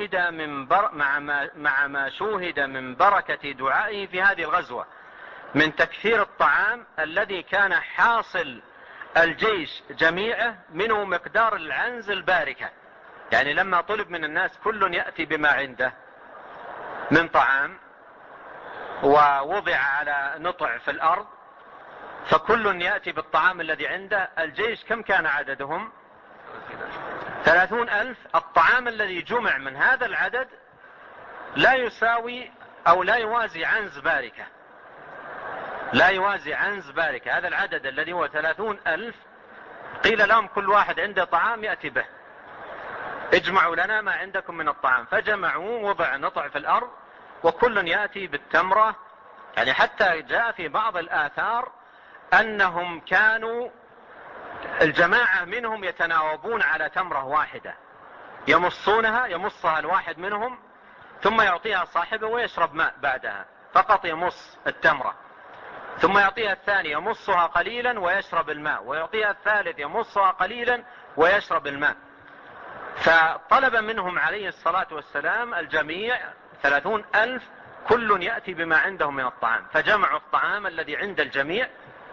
ما شوهد من بركة دعائه في هذه الغزوة من تكثير الطعام الذي كان حاصل الجيش جميعه منه مقدار العنز الباركة. يعني لما طلب من الناس كل يأتي بما عنده من طعام ووضع على نطع في الأرض، فكل يأتي بالطعام الذي عنده، الجيش كم كان عددهم؟ 30,000. الطعام الذي جمع من هذا العدد لا يساوي أو لا يوازي عنز باركة، لا يوازي عنز باركة. هذا العدد الذي هو 30,000 قيل لهم كل واحد عنده طعام يأتي به، اجمعوا لنا ما عندكم من الطعام، فجمعوا، وضع نطع في الأرض، وكل يأتي بالتمرة. يعني حتى جاء في بعض الآثار أنهم كانوا الجماعة منهم يتناوبون على تمرة واحدة، يمصها الواحد منهم ثم يعطيها صاحبه ويشرب ماء بعدها، فقط يمص التمرة، ثم يعطيها الثاني يمصها قليلا ويشرب الماء، ويعطيها الثالث يمصها قليلا ويشرب الماء. فطلب منهم عليه الصلاة والسلام الجميع 30,000 كل يأتي بما عنده من الطعام، فجمعوا الطعام الذي عند الجميع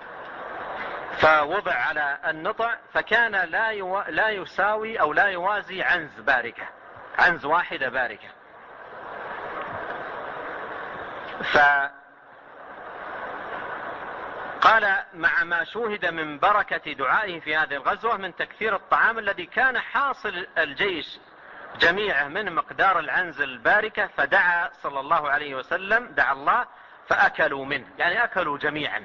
فوضع على النطع، فكان لا يساوي أو لا يوازي عنز باركة، عنز واحدة باركة. فقال: مع ما شوهد من بركة دعائه في هذه الغزوة من تكثير الطعام الذي كان حاصل الجيش جميعه من مقدار العنز الباركة، فدعا صلى الله عليه وسلم، دعا الله فأكلوا منه، يعني أكلوا جميعا،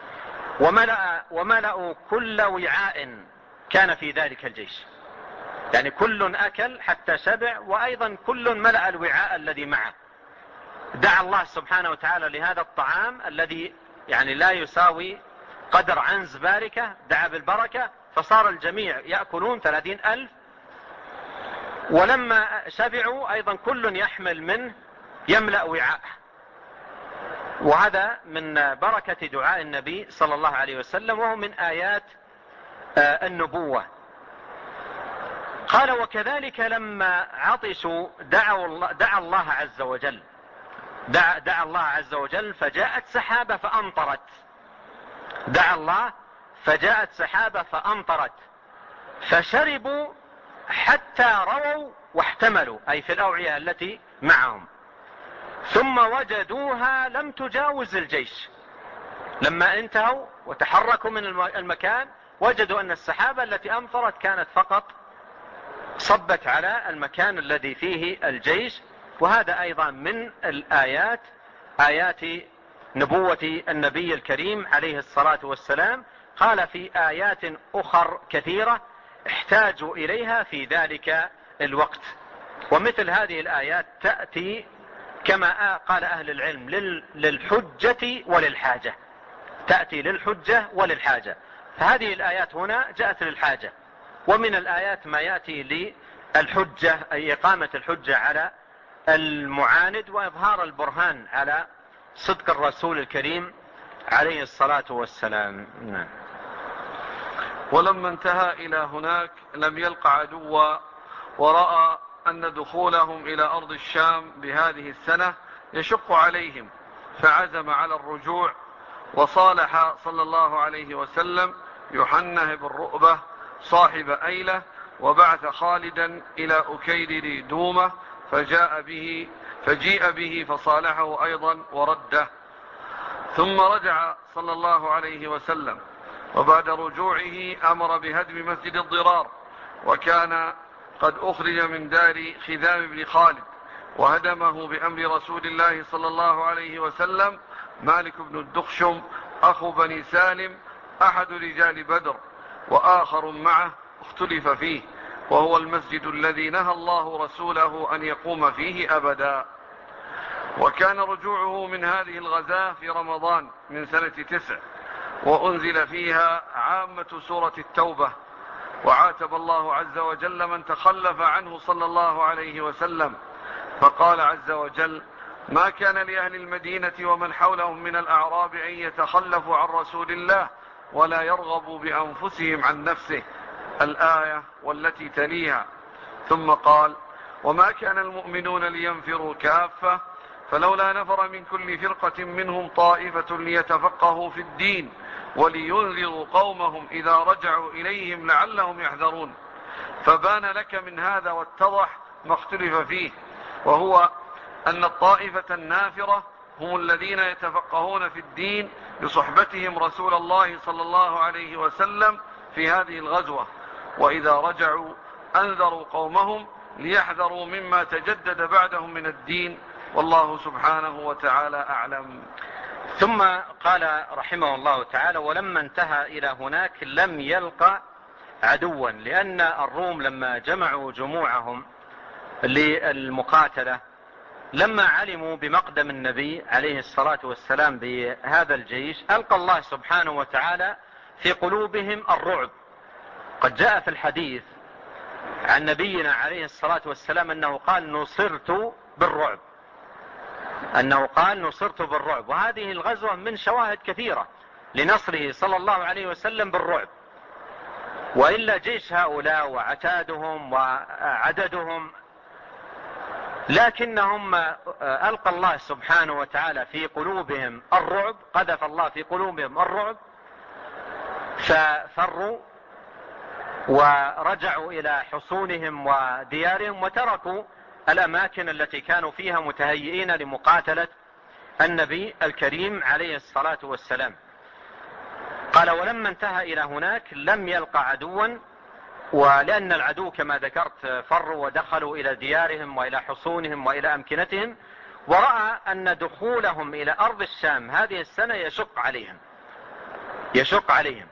وملأوا كل وعاء كان في ذلك الجيش، يعني كل أكل حتى شبع، وأيضا كل ملأ الوعاء الذي معه. دعا الله سبحانه وتعالى لهذا الطعام الذي يعني لا يساوي قدر عنز باركة، دعا بالبركة، فصار الجميع يأكلون 30,000، ولما شبعوا أيضا كل يحمل منه يملأ وعاء. وهذا من بركة دعاء النبي صلى الله عليه وسلم، وهو من آيات النبوة. قال: وكذلك لما عطشوا دعا الله عز وجل، دعا الله عز وجل فجاءت سحابة فأمطرت، دعا الله فجاءت سحابة فأمطرت، فشربوا حتى رووا واحتملوا، أي في الأوعية التي معهم، ثم وجدوها لم تجاوز الجيش. لما انتهوا وتحركوا من المكان وجدوا أن السحابة التي أمطرت كانت فقط صبت على المكان الذي فيه الجيش. وهذا أيضا من الآيات، آيات نبوة النبي الكريم عليه الصلاة والسلام. قال: في آيات أخر كثيرة احتاجوا إليها في ذلك الوقت. ومثل هذه الآيات تأتي كما قال أهل العلم للحجة وللحاجة، تأتي للحجة وللحاجة، فهذه الآيات هنا جاءت للحاجة. ومن الآيات ما يأتي للحجة، أي إقامة الحجة على المعاند وإظهار البرهان على صدق الرسول الكريم عليه الصلاة والسلام. ولما انتهى إلى هناك لم يلق عدوا، ورأى أن دخولهم إلى أرض الشام بهذه السنة يشق عليهم، فعزم على الرجوع، وصالح صلى الله عليه وسلم يحنه بن رؤبة صاحب أيلة، وبعث خالدا إلى أكيدر دومة فجيء به فصالحه أيضا ورده. ثم رجع صلى الله عليه وسلم، وبعد رجوعه أمر بهدم مسجد الضرار، وكان قد أخرج من دار خذام بن خالد، وهدمه بأمر رسول الله صلى الله عليه وسلم مالك بن الدخشم أخو بني سالم أحد رجال بدر، وآخر معه اختلف فيه، وهو المسجد الذي نهى الله رسوله أن يقوم فيه أبدا. وكان رجوعه من هذه الغزاة في رمضان من سنة 9، وأنزل فيها عامة سورة التوبة، وعاتب الله عز وجل من تخلف عنه صلى الله عليه وسلم، فقال عز وجل: ما كان لأهل المدينة ومن حولهم من الأعراب أن يتخلفوا عن رسول الله ولا يرغبوا بأنفسهم عن نفسه، الآية والتي تليها. ثم قال: وما كان المؤمنون لينفروا كافة، فلولا نفر من كل فرقة منهم طائفة ليتفقهوا في الدين ولينذروا قومهم إذا رجعوا إليهم لعلهم يحذرون. فبان لك من هذا واتضح ما اختلف فيه، وهو أن الطائفة النافرة هم الذين يتفقهون في الدين بصحبتهم رسول الله صلى الله عليه وسلم في هذه الغزوة، وإذا رجعوا أنذروا قومهم ليحذروا مما تجدد بعدهم من الدين، والله سبحانه وتعالى أعلم. ثم قال رحمه الله تعالى: ولما انتهى إلى هناك لم يلقى عدوا، لأن الروم لما جمعوا جموعهم للمقاتلة لما علموا بمقدم النبي عليه الصلاة والسلام بهذا الجيش ألقى الله سبحانه وتعالى في قلوبهم الرعب. قد جاء في الحديث عن نبينا عليه الصلاة والسلام أنه قال: نصرت بالرعب، وهذه الغزوة من شواهد كثيرة لنصره صلى الله عليه وسلم بالرعب، وإلا جيش هؤلاء وعتادهم وعددهم، لكنهم ألقى الله سبحانه وتعالى في قلوبهم الرعب، قذف الله في قلوبهم الرعب، ففروا ورجعوا إلى حصونهم وديارهم، وتركوا الأماكن التي كانوا فيها متهيئين لمقاتلة النبي الكريم عليه الصلاة والسلام. قال: ولما انتهى إلى هناك لم يلقى عدوا، ولأن العدو كما ذكرت فروا ودخلوا إلى ديارهم وإلى حصونهم وإلى أمكنتهم، ورأى أن دخولهم إلى أرض الشام هذه السنة يشق عليهم،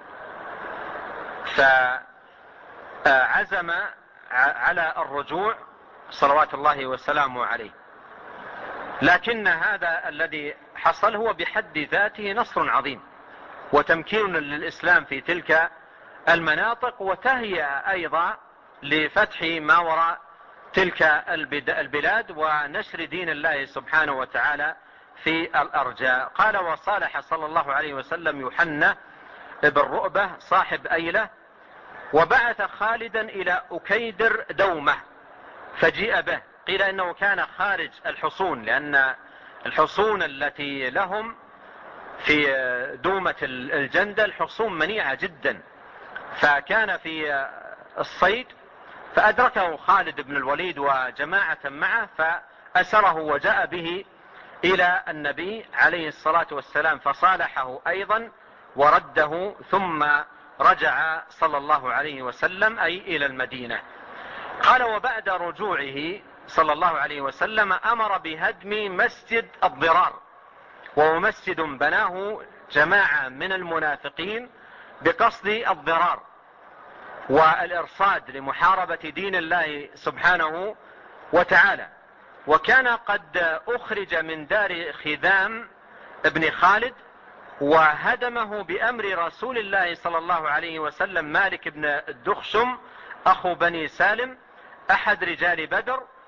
فعزم على الرجوع صلوات الله وسلامه عليه. لكن هذا الذي حصل هو بحد ذاته نصر عظيم وتمكين للإسلام في تلك المناطق، وتهيئة أيضا لفتح ما وراء تلك البلاد ونشر دين الله سبحانه وتعالى في الأرجاء. قال: وصالح صلى الله عليه وسلم يحنى بن رؤبة صاحب أيلة، وبعث خالدا إلى أكيدر دومة فجيء به. قيل إنه كان خارج الحصون، لأن الحصون التي لهم في دومة الجندل حصون منيعة جدا، فكان في الصيد فأدركه خالد بن الوليد وجماعة معه، فأسره وجاء به إلى النبي عليه الصلاة والسلام، فصالحه أيضا ورده، ثم رجع صلى الله عليه وسلم أي إلى المدينة. قال: وبعد رجوعه صلى الله عليه وسلم أمر بهدم مسجد الضرار، وهو مسجد بناه جماعة من المنافقين بقصد الضرار والإرصاد لمحاربة دين الله سبحانه وتعالى. وكان قد أخرج من دار خذام ابن خالد، وهدمه بأمر رسول الله صلى الله عليه وسلم مالك بن الدخشم أخو بني سالم أحد رجال بدر،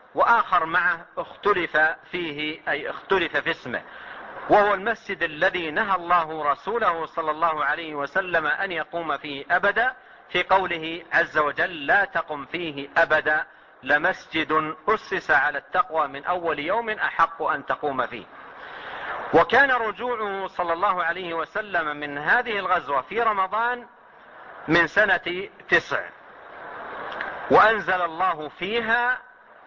وآخر معه اختلف فيه، أي اختلف في اسمه، وهو المسجد الذي نهى الله رسوله صلى الله عليه وسلم أن يقوم فيه أبدا، في قوله عز وجل: لا تقم فيه أبدا لمسجد أسس على التقوى من أول يوم أحق أن تقوم فيه. وكان رجوعه صلى الله عليه وسلم من هذه الغزوة في رمضان من سنة 9، وأنزل الله فيها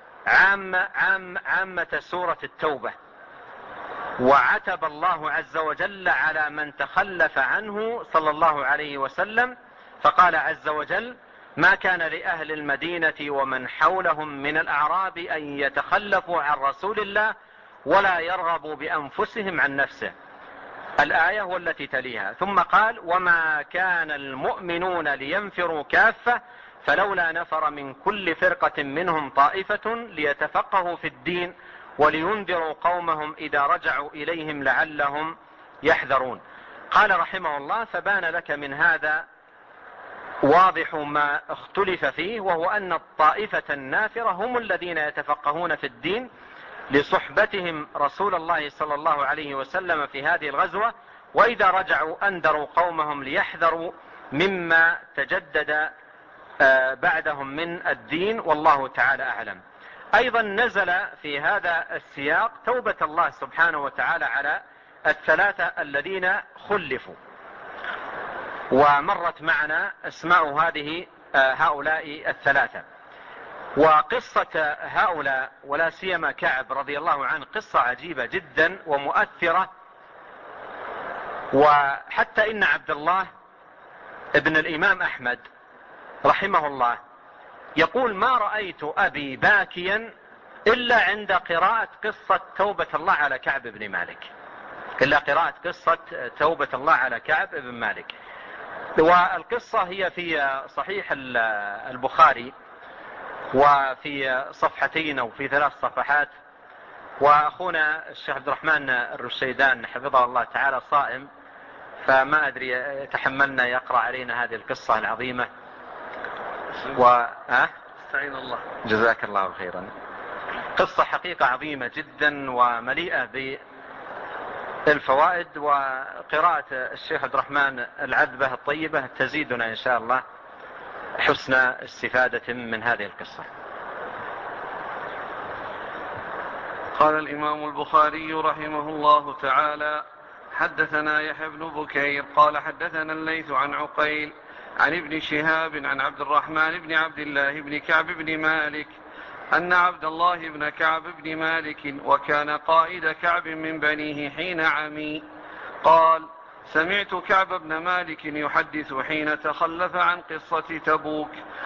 عامة سورة التوبة، وعتب الله عز وجل على من تخلف عنه صلى الله عليه وسلم، فقال عز وجل: ما كان لأهل المدينة ومن حولهم من الأعراب أن يتخلفوا عن رسول الله ولا يرغبوا بأنفسهم عن نفسه، الآية والتي تليها. ثم قال: وما كان المؤمنون لينفروا كافة فلولا نفر من كل فرقة منهم طائفة ليتفقهوا في الدين ولينذروا قومهم إذا رجعوا إليهم لعلهم يحذرون. قال رحمه الله: فبان لك من هذا واضح ما اختلف فيه، وهو أن الطائفة النافرة هم الذين يتفقهون في الدين لصحبتهم رسول الله صلى الله عليه وسلم في هذه الغزوة، وإذا رجعوا أنذروا قومهم ليحذروا مما تجدد بعدهم من الدين، والله تعالى أعلم. أيضا نزل في هذا السياق توبة الله سبحانه وتعالى على الثلاثة الذين خلفوا، ومرت معنا اسماء هؤلاء الثلاثة. وقصة هؤلاء ولا سيما كعب رضي الله عنه قصة عجيبة جدا ومؤثرة، وحتى إن عبد الله ابن الإمام أحمد رحمه الله يقول: ما رأيت أبي باكيا إلا عند قراءة قصة توبة الله على كعب بن مالك، إلا قراءة قصة توبة الله على كعب بن مالك. والقصة هي في صحيح البخاري، وفي صفحتين أو في 3 صفحات، وأخونا الشيخ عبد الرحمن الرشيدان حفظه الله تعالى صائم، فما أدري يتحملنا يقرأ علينا هذه القصة العظيمة. استعين الله. جزاك الله خيرا. قصة حقيقة عظيمة جدا ومليئة بالفوائد، وقراءة الشيخ عبد الرحمن العذبة الطيبة تزيدنا إن شاء الله حسن استفادة من هذه القصة. قال الإمام البخاري رحمه الله تعالى: حدثنا يحيى بن بكير قال حدثنا الليث عن عقيل عن ابن شهاب عن عبد الرحمن بن عبد الله بن كعب بن مالك أن عبد الله بن كعب بن مالك وكان قائد كعب من بنيه حين عمي قال: سمعت كعب بن مالك يحدث حين تخلف عن قصة تبوك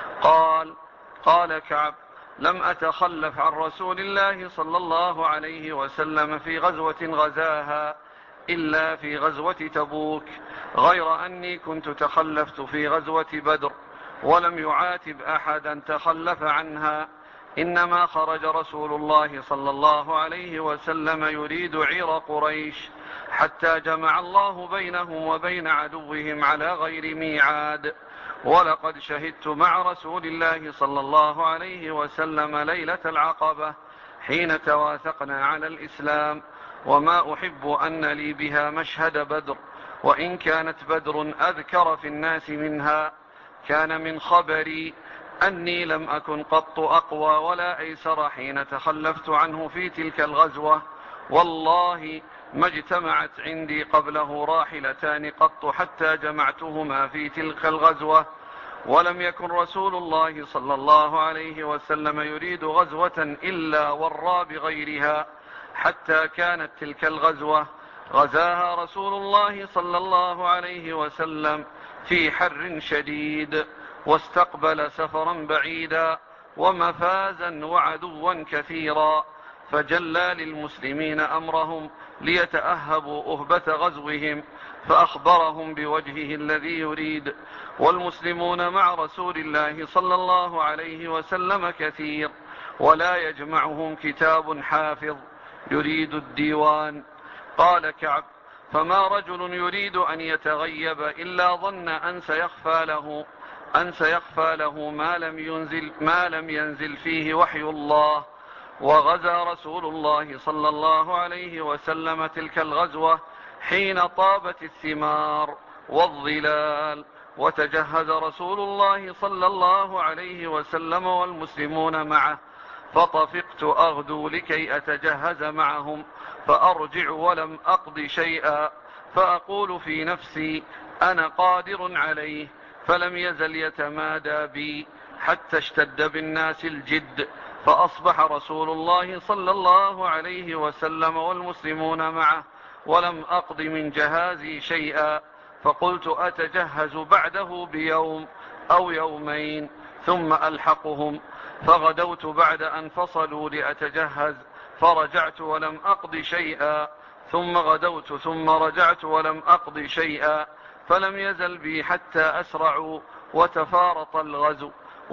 قال كعب: لم أتخلف عن رسول الله صلى الله عليه وسلم في غزوة غزاها إلا في غزوة تبوك، غير أني كنت تخلفت في غزوة بدر، ولم يعاتب أحدا تخلف عنها، إنما خرج رسول الله صلى الله عليه وسلم يريد عير قريش حتى جمع الله بينهم وبين عدوهم على غير ميعاد. ولقد شهدت مع رسول الله صلى الله عليه وسلم ليلة العقبة حين تواثقنا على الإسلام، وما أحب أن لي بها مشهد بدر، وإن كانت بدر أذكر في الناس منها. كان من خبري أني لم أكن قط أقوى ولا أيسر حين تخلفت عنه في تلك الغزوة، والله ما اجتمعت عندي قبله راحلتان قط حتى جمعتهما في تلك الغزوة، ولم يكن رسول الله صلى الله عليه وسلم يريد غزوة إلا ورى بغيرها، حتى كانت تلك الغزوة غزاها رسول الله صلى الله عليه وسلم في حر شديد، واستقبل سفرا بعيدا ومفازا وعدوا كثيرا، فجلى للمسلمين أمرهم ليتأهبوا أهبة غزوهم، فأخبرهم بوجهه الذي يريد. والمسلمون مع رسول الله صلى الله عليه وسلم كثير، ولا يجمعهم كتاب حافظ يريد الديوان. قال كعب: فما رجل يريد أن يتغيب إلا ظن أن سيخفى له ما لم ينزل فيه وحي الله، وغزا رسول الله صلى الله عليه وسلم تلك الغزوة حين طابت الثمار والظلال، وتجهز رسول الله صلى الله عليه وسلم والمسلمون معه، فطفقت أغدو لكي أتجهز معهم فأرجع ولم أقض شيئا، فأقول في نفسي أنا قادر عليه، فلم يزل يتمادى بي حتى اشتد بالناس الجد، فأصبح رسول الله صلى الله عليه وسلم والمسلمون معه ولم أقض من جهازي شيئا، فقلت أتجهز بعده بيوم أو يومين ثم ألحقهم، فغدوت بعد أن فصلوا لأتجهز، فرجعت ولم أقض شيئا، ثم غدوت ثم رجعت ولم أقض شيئا، فلم يزل بي حتى أسرعوا وتفارط الغزو،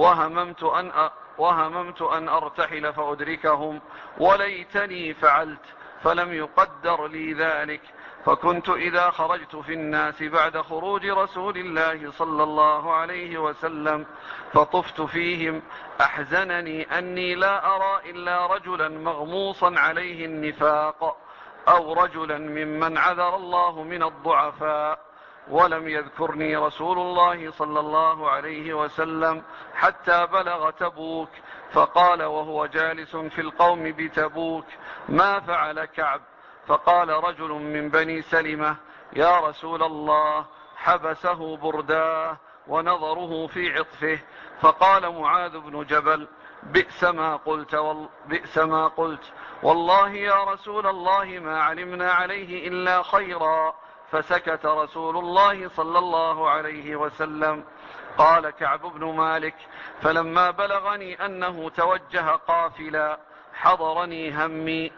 وهممت أن أرتحل فأدركهم، وليتني فعلت، فلم يقدر لي ذلك، فكنت إذا خرجت في الناس بعد خروج رسول الله صلى الله عليه وسلم فطفت فيهم أحزنني أني لا أرى إلا رجلا مغموصا عليه النفاق، أو رجلا ممن عذر الله من الضعفاء، ولم يذكرني رسول الله صلى الله عليه وسلم حتى بلغ تبوك، فقال وهو جالس في القوم بتبوك: ما فعل كعب؟ فقال رجل من بني سلمة: يا رسول الله، حبسه برداه ونظره في عطفه. فقال معاذ بن جبل: بئس ما قلت، والله يا رسول الله ما علمنا عليه إلا خيرا. فسكت رسول الله صلى الله عليه وسلم. قال كعب بن مالك: فلما بلغني أنه توجه قافلا حضرني همي،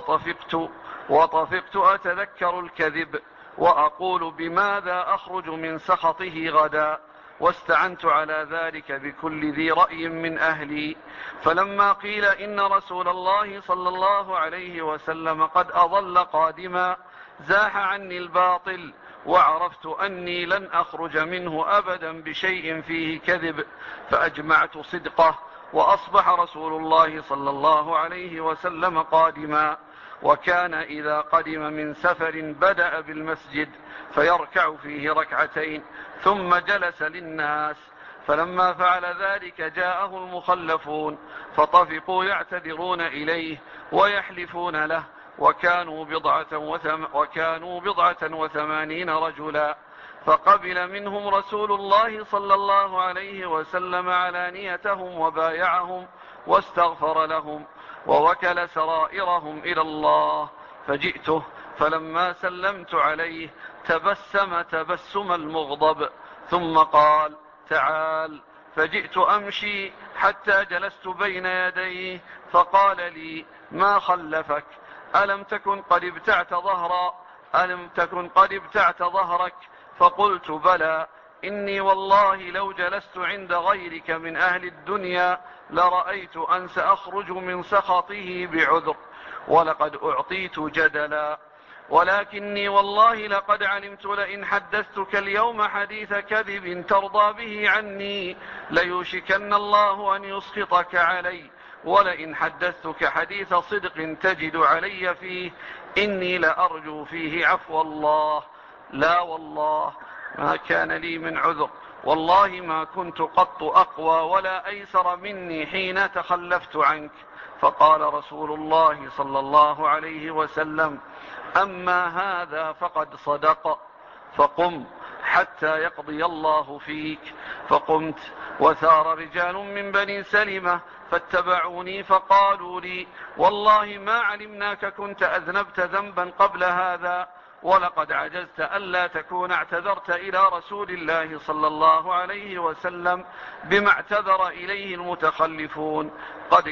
وطفقت أتذكر الكذب، وأقول بماذا أخرج من سخطه غدا، واستعنت على ذلك بكل ذي رأي من أهلي. فلما قيل إن رسول الله صلى الله عليه وسلم قد أضل قادما زاح عني الباطل، وعرفت أني لن أخرج منه أبدا بشيء فيه كذب، فأجمعت صدقه، وأصبح رسول الله صلى الله عليه وسلم قادما، وكان إذا قدم من سفر بدأ بالمسجد فيركع فيه ركعتين ثم جلس للناس، فلما فعل ذلك جاءه المخلفون فطفقوا يعتذرون إليه ويحلفون له، وكانوا 87 رجلا، فقبل منهم رسول الله صلى الله عليه وسلم علانيتهم وبايعهم واستغفر لهم، ووكل سرائرهم إلى الله. فجئته فلما سلمت عليه تبسم تبسم المغضب، ثم قال: تعال. فجئت أمشي حتى جلست بين يديه، فقال لي: ما خلفك؟ ألم تكن قد ابتعت ظهرك؟ فقلت: بلى، إني والله لو جلست عند غيرك من أهل الدنيا لرأيت أن سأخرج من سخطه بعذر، ولقد أعطيت جدلا، ولكني والله لقد علمت لئن حدثتك اليوم حديث كذب ترضى به عني ليوشكن الله أن يسخطك علي، ولئن حدثتك حديث صدق تجد علي فيه إني لأرجو فيه عفو الله. لا والله ما كان لي من عذر، والله ما كنت قط أقوى ولا أيسر مني حين تخلفت عنك. فقال رسول الله صلى الله عليه وسلم: أما هذا فقد صدق، فقم حتى يقضي الله فيك. فقمت، وثار رجال من بني سلمة فاتبعوني فقالوا لي: والله ما علمناك كنت أذنبت ذنبا قبل هذا، ولقد عجزت ألا تكون اعتذرت إلى رسول الله صلى الله عليه وسلم بما اعتذر إليه المتخلفون. قد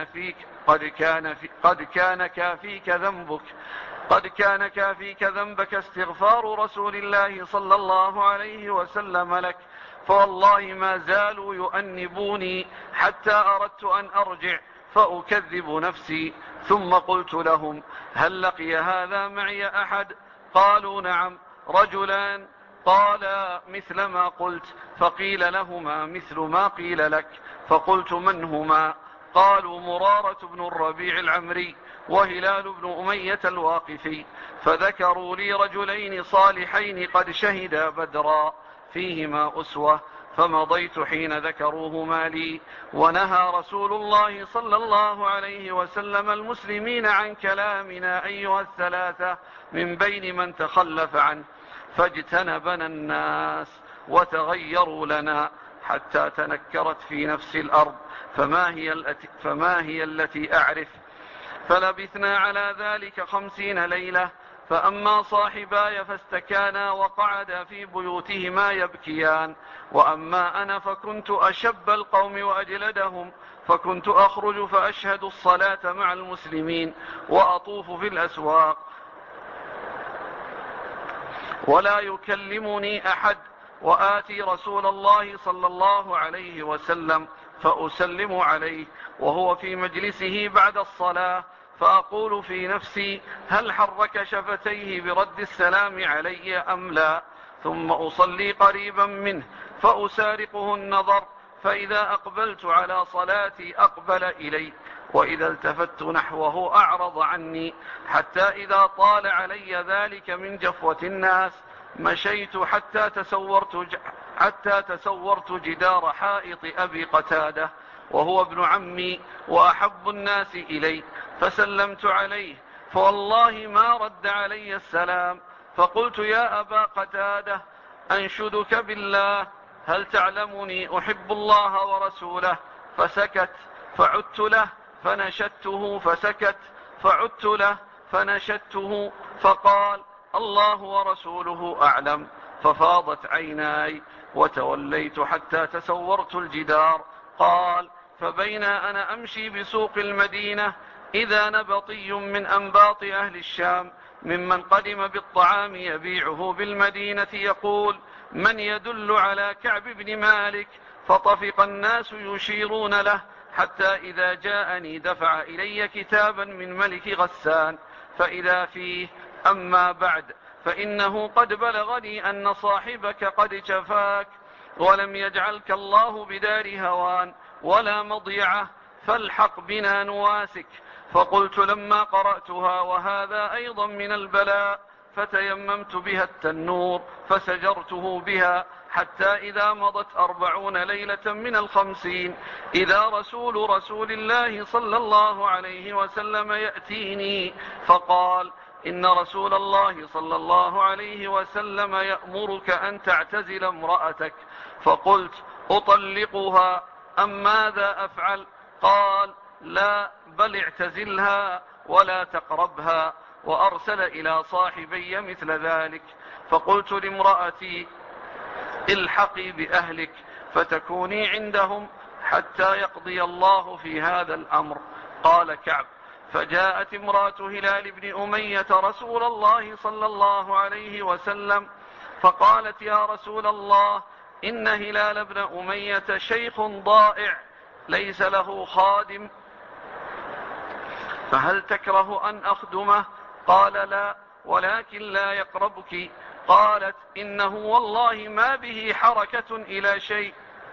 كان كافيك ذنبك استغفار رسول الله صلى الله عليه وسلم لك، فوالله ما زالوا يؤنبوني حتى أردت أن أرجع فأكذب نفسي. ثم قلت لهم: هل لقي هذا معي أحد؟ قالوا: نعم، رجلان قالا مثل ما قلت. فقيل لهما مثل ما قيل لك. فقلت: من هما؟ قالوا مرارة بن الربيع العمري وهلال بن أمية الواقفي، فذكروا لي رجلين صالحين قد شهدا بدرا فيهما أسوة، فمضيت حين ذكروهما لي. ونهى رسول الله صلى الله عليه وسلم المسلمين عن كلامنا أيها الثلاثة من بين من تخلف عنه، فاجتنبنا الناس وتغيروا لنا حتى تنكرت في نفس الأرض، فما هي التي أعرف. فلبثنا على ذلك 50 ليلة. فأما صاحباي فاستكانا وقعدا في بيوتهما يبكيان، وأما أنا فكنت أشب القوم وأجلدهم، فكنت أخرج فأشهد الصلاة مع المسلمين وأطوف في الأسواق ولا يكلمني أحد، وآتي رسول الله صلى الله عليه وسلم فأسلم عليه وهو في مجلسه بعد الصلاة، فأقول في نفسي هل حرك شفتيه برد السلام علي أم لا، ثم أصلي قريبا منه فأسارقه النظر، فإذا أقبلت على صلاتي أقبل إلي، وإذا التفت نحوه أعرض عني، حتى إذا طال علي ذلك من جفوة الناس مشيت حتى تسورت جدار حائط أبي قتادة وهو ابن عمي وأحب الناس إلي، فسلمت عليه، فوالله ما رد علي السلام، فقلت يا أبا قتادة أنشدك بالله هل تعلمني أحب الله ورسوله؟ فسكت، فعدت له فنشدته فسكت، فعدت له فنشدته، فقال الله ورسوله أعلم، ففاضت عيناي وتوليت حتى تسورت الجدار. قال فبين أنا أمشي بسوق المدينة إذا نبطي من أنباط أهل الشام ممن قدم بالطعام يبيعه بالمدينة يقول من يدل على كعب بن مالك؟ فطفق الناس يشيرون له، حتى إذا جاءني دفع إلي كتابا من ملك غسان، فإذا فيه أما بعد فإنه قد بلغني أن صاحبك قد جفاك ولم يجعلك الله بدار هوان ولا مضيعة، فالحق بنا نواسك. فقلت لما قرأتها وهذا أيضا من البلاء فتيممت بها التنور فسجرته بها، حتى إذا مضت 40 ليلة من 50 إذا رسول الله صلى الله عليه وسلم يأتيني فقال إن رسول الله صلى الله عليه وسلم يأمرك أن تعتزل امرأتك. فقلت أطلقها أم ماذا أفعل؟ قال لا بل اعتزلها ولا تقربها، وأرسل إلى صاحبي مثل ذلك. فقلت لامرأتي الحقي بأهلك فتكوني عندهم حتى يقضي الله في هذا الأمر. قال كعب فجاءت امرأة هلال بن أمية رسول الله صلى الله عليه وسلم فقالت يا رسول الله إن هلال بن أمية شيخ ضائع ليس له خادم، فهل تكره أن أخدمه؟ قال لا ولكن لا يقربك. قالت إنه والله ما به حركة إلى شيء،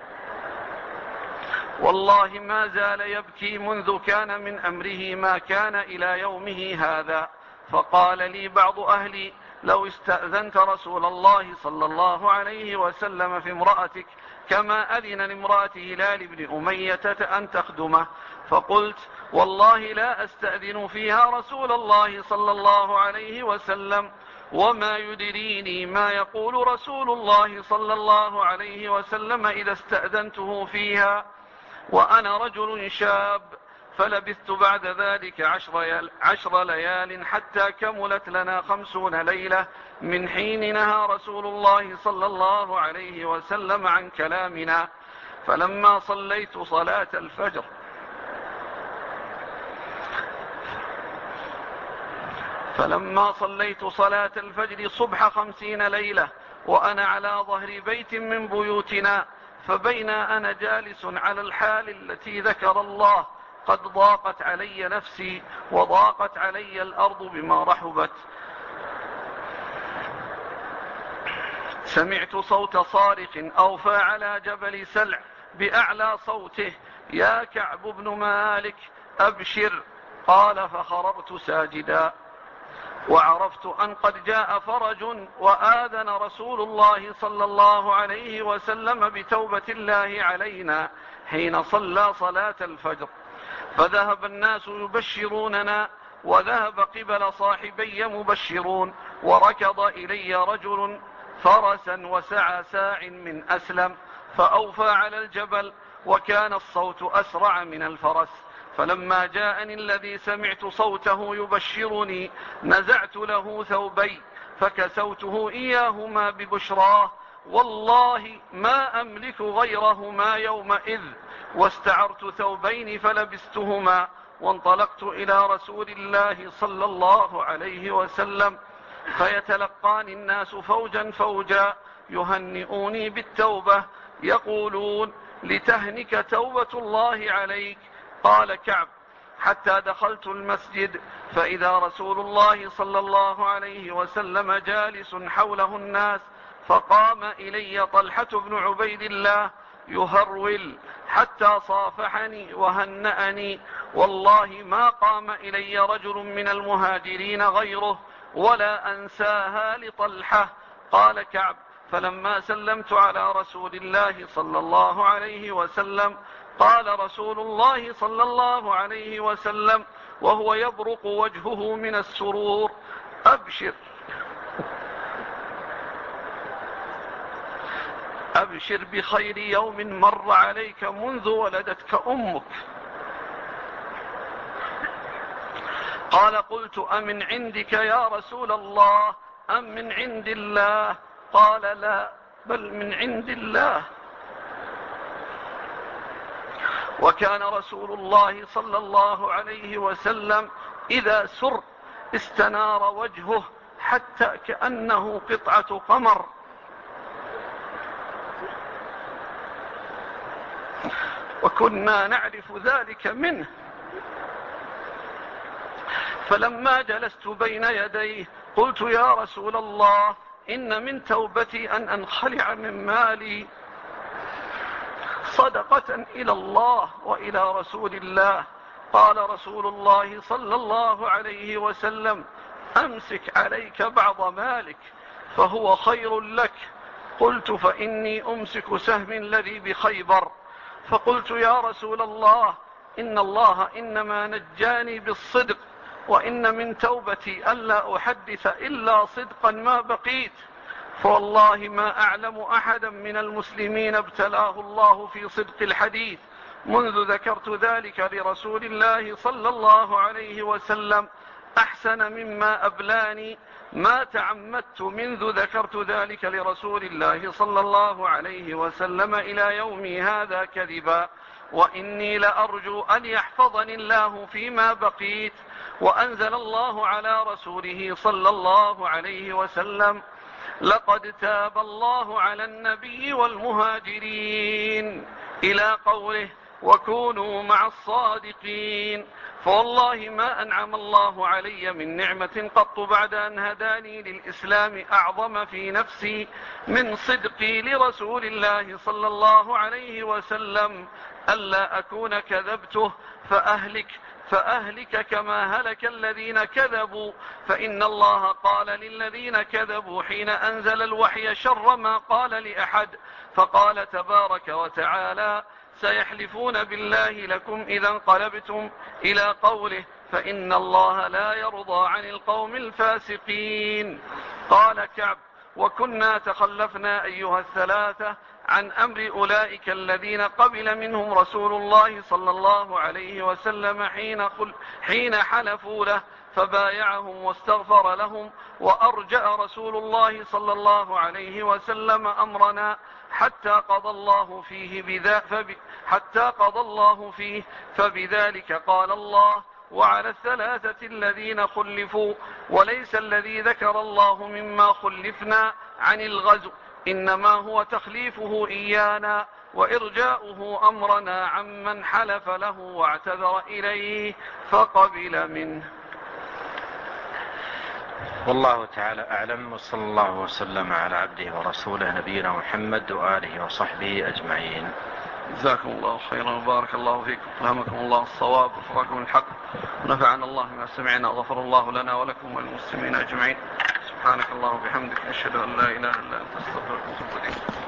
والله ما زال يبكي منذ كان من أمره ما كان إلى يومه هذا. فقال لي بعض أهلي لو استأذنت رسول الله صلى الله عليه وسلم في امرأتك كما أذن لامرأة هلال بن أمية أن تخدمه. فقلت والله لا أستأذن فيها رسول الله صلى الله عليه وسلم، وما يدريني ما يقول رسول الله صلى الله عليه وسلم إذا استأذنته فيها وأنا رجل شاب. فلبثت بعد ذلك 10 ليال حتى كملت لنا 50 ليلة من حين نهى رسول الله صلى الله عليه وسلم عن كلامنا. فلما صليت صلاة الفجر صبح 50 ليلة وأنا على ظهر بيت من بيوتنا، فبين أنا جالس على الحال التي ذكر الله قد ضاقت علي نفسي وضاقت علي الأرض بما رحبت، سمعت صوت صارخ أوفى على جبل سلع بأعلى صوته يا كعب بن مالك أبشر. قال فخررت ساجدا، وعرفت أن قد جاء فرج وآذن رسول الله صلى الله عليه وسلم بتوبة الله علينا حين صلى صلاة الفجر. فذهب الناس يبشروننا، وذهب قبل صاحبي مبشرون، وركض إلي رجل فرسا وسعى ساع من أسلم فأوفى على الجبل، وكان الصوت أسرع من الفرس. فلما جاءني الذي سمعت صوته يبشرني نزعت له ثوبي فكسوته إياهما ببشراه، والله ما أملك غيرهما يومئذ، واستعرت ثوبين فلبستهما، وانطلقت إلى رسول الله صلى الله عليه وسلم، فيتلقاني الناس فوجا فوجا يهنئوني بالتوبة يقولون لتهنك توبة الله عليك. قال كعب حتى دخلت المسجد فإذا رسول الله صلى الله عليه وسلم جالس حوله الناس، فقام إلي طلحة بن عبيد الله يهرول حتى صافحني وهنأني، والله ما قام إلي رجل من المهاجرين غيره، ولا أنساها لطلحة. قال كعب فلما سلمت على رسول الله صلى الله عليه وسلم قال رسول الله صلى الله عليه وسلم وهو يبرق وجهه من السرور: أبشر بخير يوم مر عليك منذ ولدتك أمك. قال قلت أمن عندك يا رسول الله أم من عند الله؟ قال لا، بل من عند الله. وكان رسول الله صلى الله عليه وسلم إذا سر استنار وجهه حتى كأنه قطعة قمر. وكنا نعرف ذلك منه. فلما جلست بين يديه قلت يا رسول الله إن من توبتي أن أنخلع من مالي صدقة إلى الله وإلى رسول الله. قال رسول الله صلى الله عليه وسلم أمسك عليك بعض مالك فهو خير لك. قلت فإني أمسك سهم الذي بخيبر. فقلت يا رسول الله إن الله إنما نجاني بالصدق، وإن من توبتي ألا أحدث إلا صدقا ما بقيت، فوالله ما أعلم أحدا من المسلمين ابتلاه الله في صدق الحديث منذ ذكرت ذلك لرسول الله صلى الله عليه وسلم أحسن مما أبلاني ما تعمدت منذ ذكرت ذلك لرسول الله صلى الله عليه وسلم إلى يومي هذا كذبا، وإني لأرجو أن يحفظني الله فيما بقيت. وأنزل الله على رسوله صلى الله عليه وسلم: لقد تاب الله على النبي والمهاجرين، إلى قوله وكونوا مع الصادقين. فوالله ما أنعم الله علي من نعمة قط بعد أن هداني للإسلام أعظم في نفسي من صدقي لرسول الله صلى الله عليه وسلم، ألا أكون كذبته فأهلك كما هلك الذين كذبوا. فإن الله قال للذين كذبوا حين أنزل الوحي شر ما قال لأحد، فقال تبارك وتعالى: سيحلفون بالله لكم إذا انقلبتم، إلى قوله: فإن الله لا يرضى عن القوم الفاسقين. قال كعب: وكنا تخلفنا أيها الثلاثة عن أمر أولئك الذين قبل منهم رسول الله صلى الله عليه وسلم حين حلفوا له، فبايعهم واستغفر لهم، وأرجأ رسول الله صلى الله عليه وسلم أمرنا حتى قضى الله فيه فبذلك قال الله: وعلى الثلاثة الذين خلفوا. وليس الذي ذكر الله مما خلفنا عن الغزو، إنما هو تخليفه إيانا وإرجاؤه أمرنا عمن حلف له واعتذر إليه فقبل منه. والله تعالى أعلم، وصلى الله وسلم على عبده ورسوله نبينا محمد وآله وصحبه أجمعين. جزاكم الله خيرا وبارك الله فيكم، ألهمكم الله الصواب وفقكم الحق، ونفعنا الله ما سمعنا، وغفر الله لنا ولكم وللمسلمين أجمعين. سبحانك اللهم وبحمدك، أشهد أن لا إله إلا أنت، أستغفرك وأتوب إليك.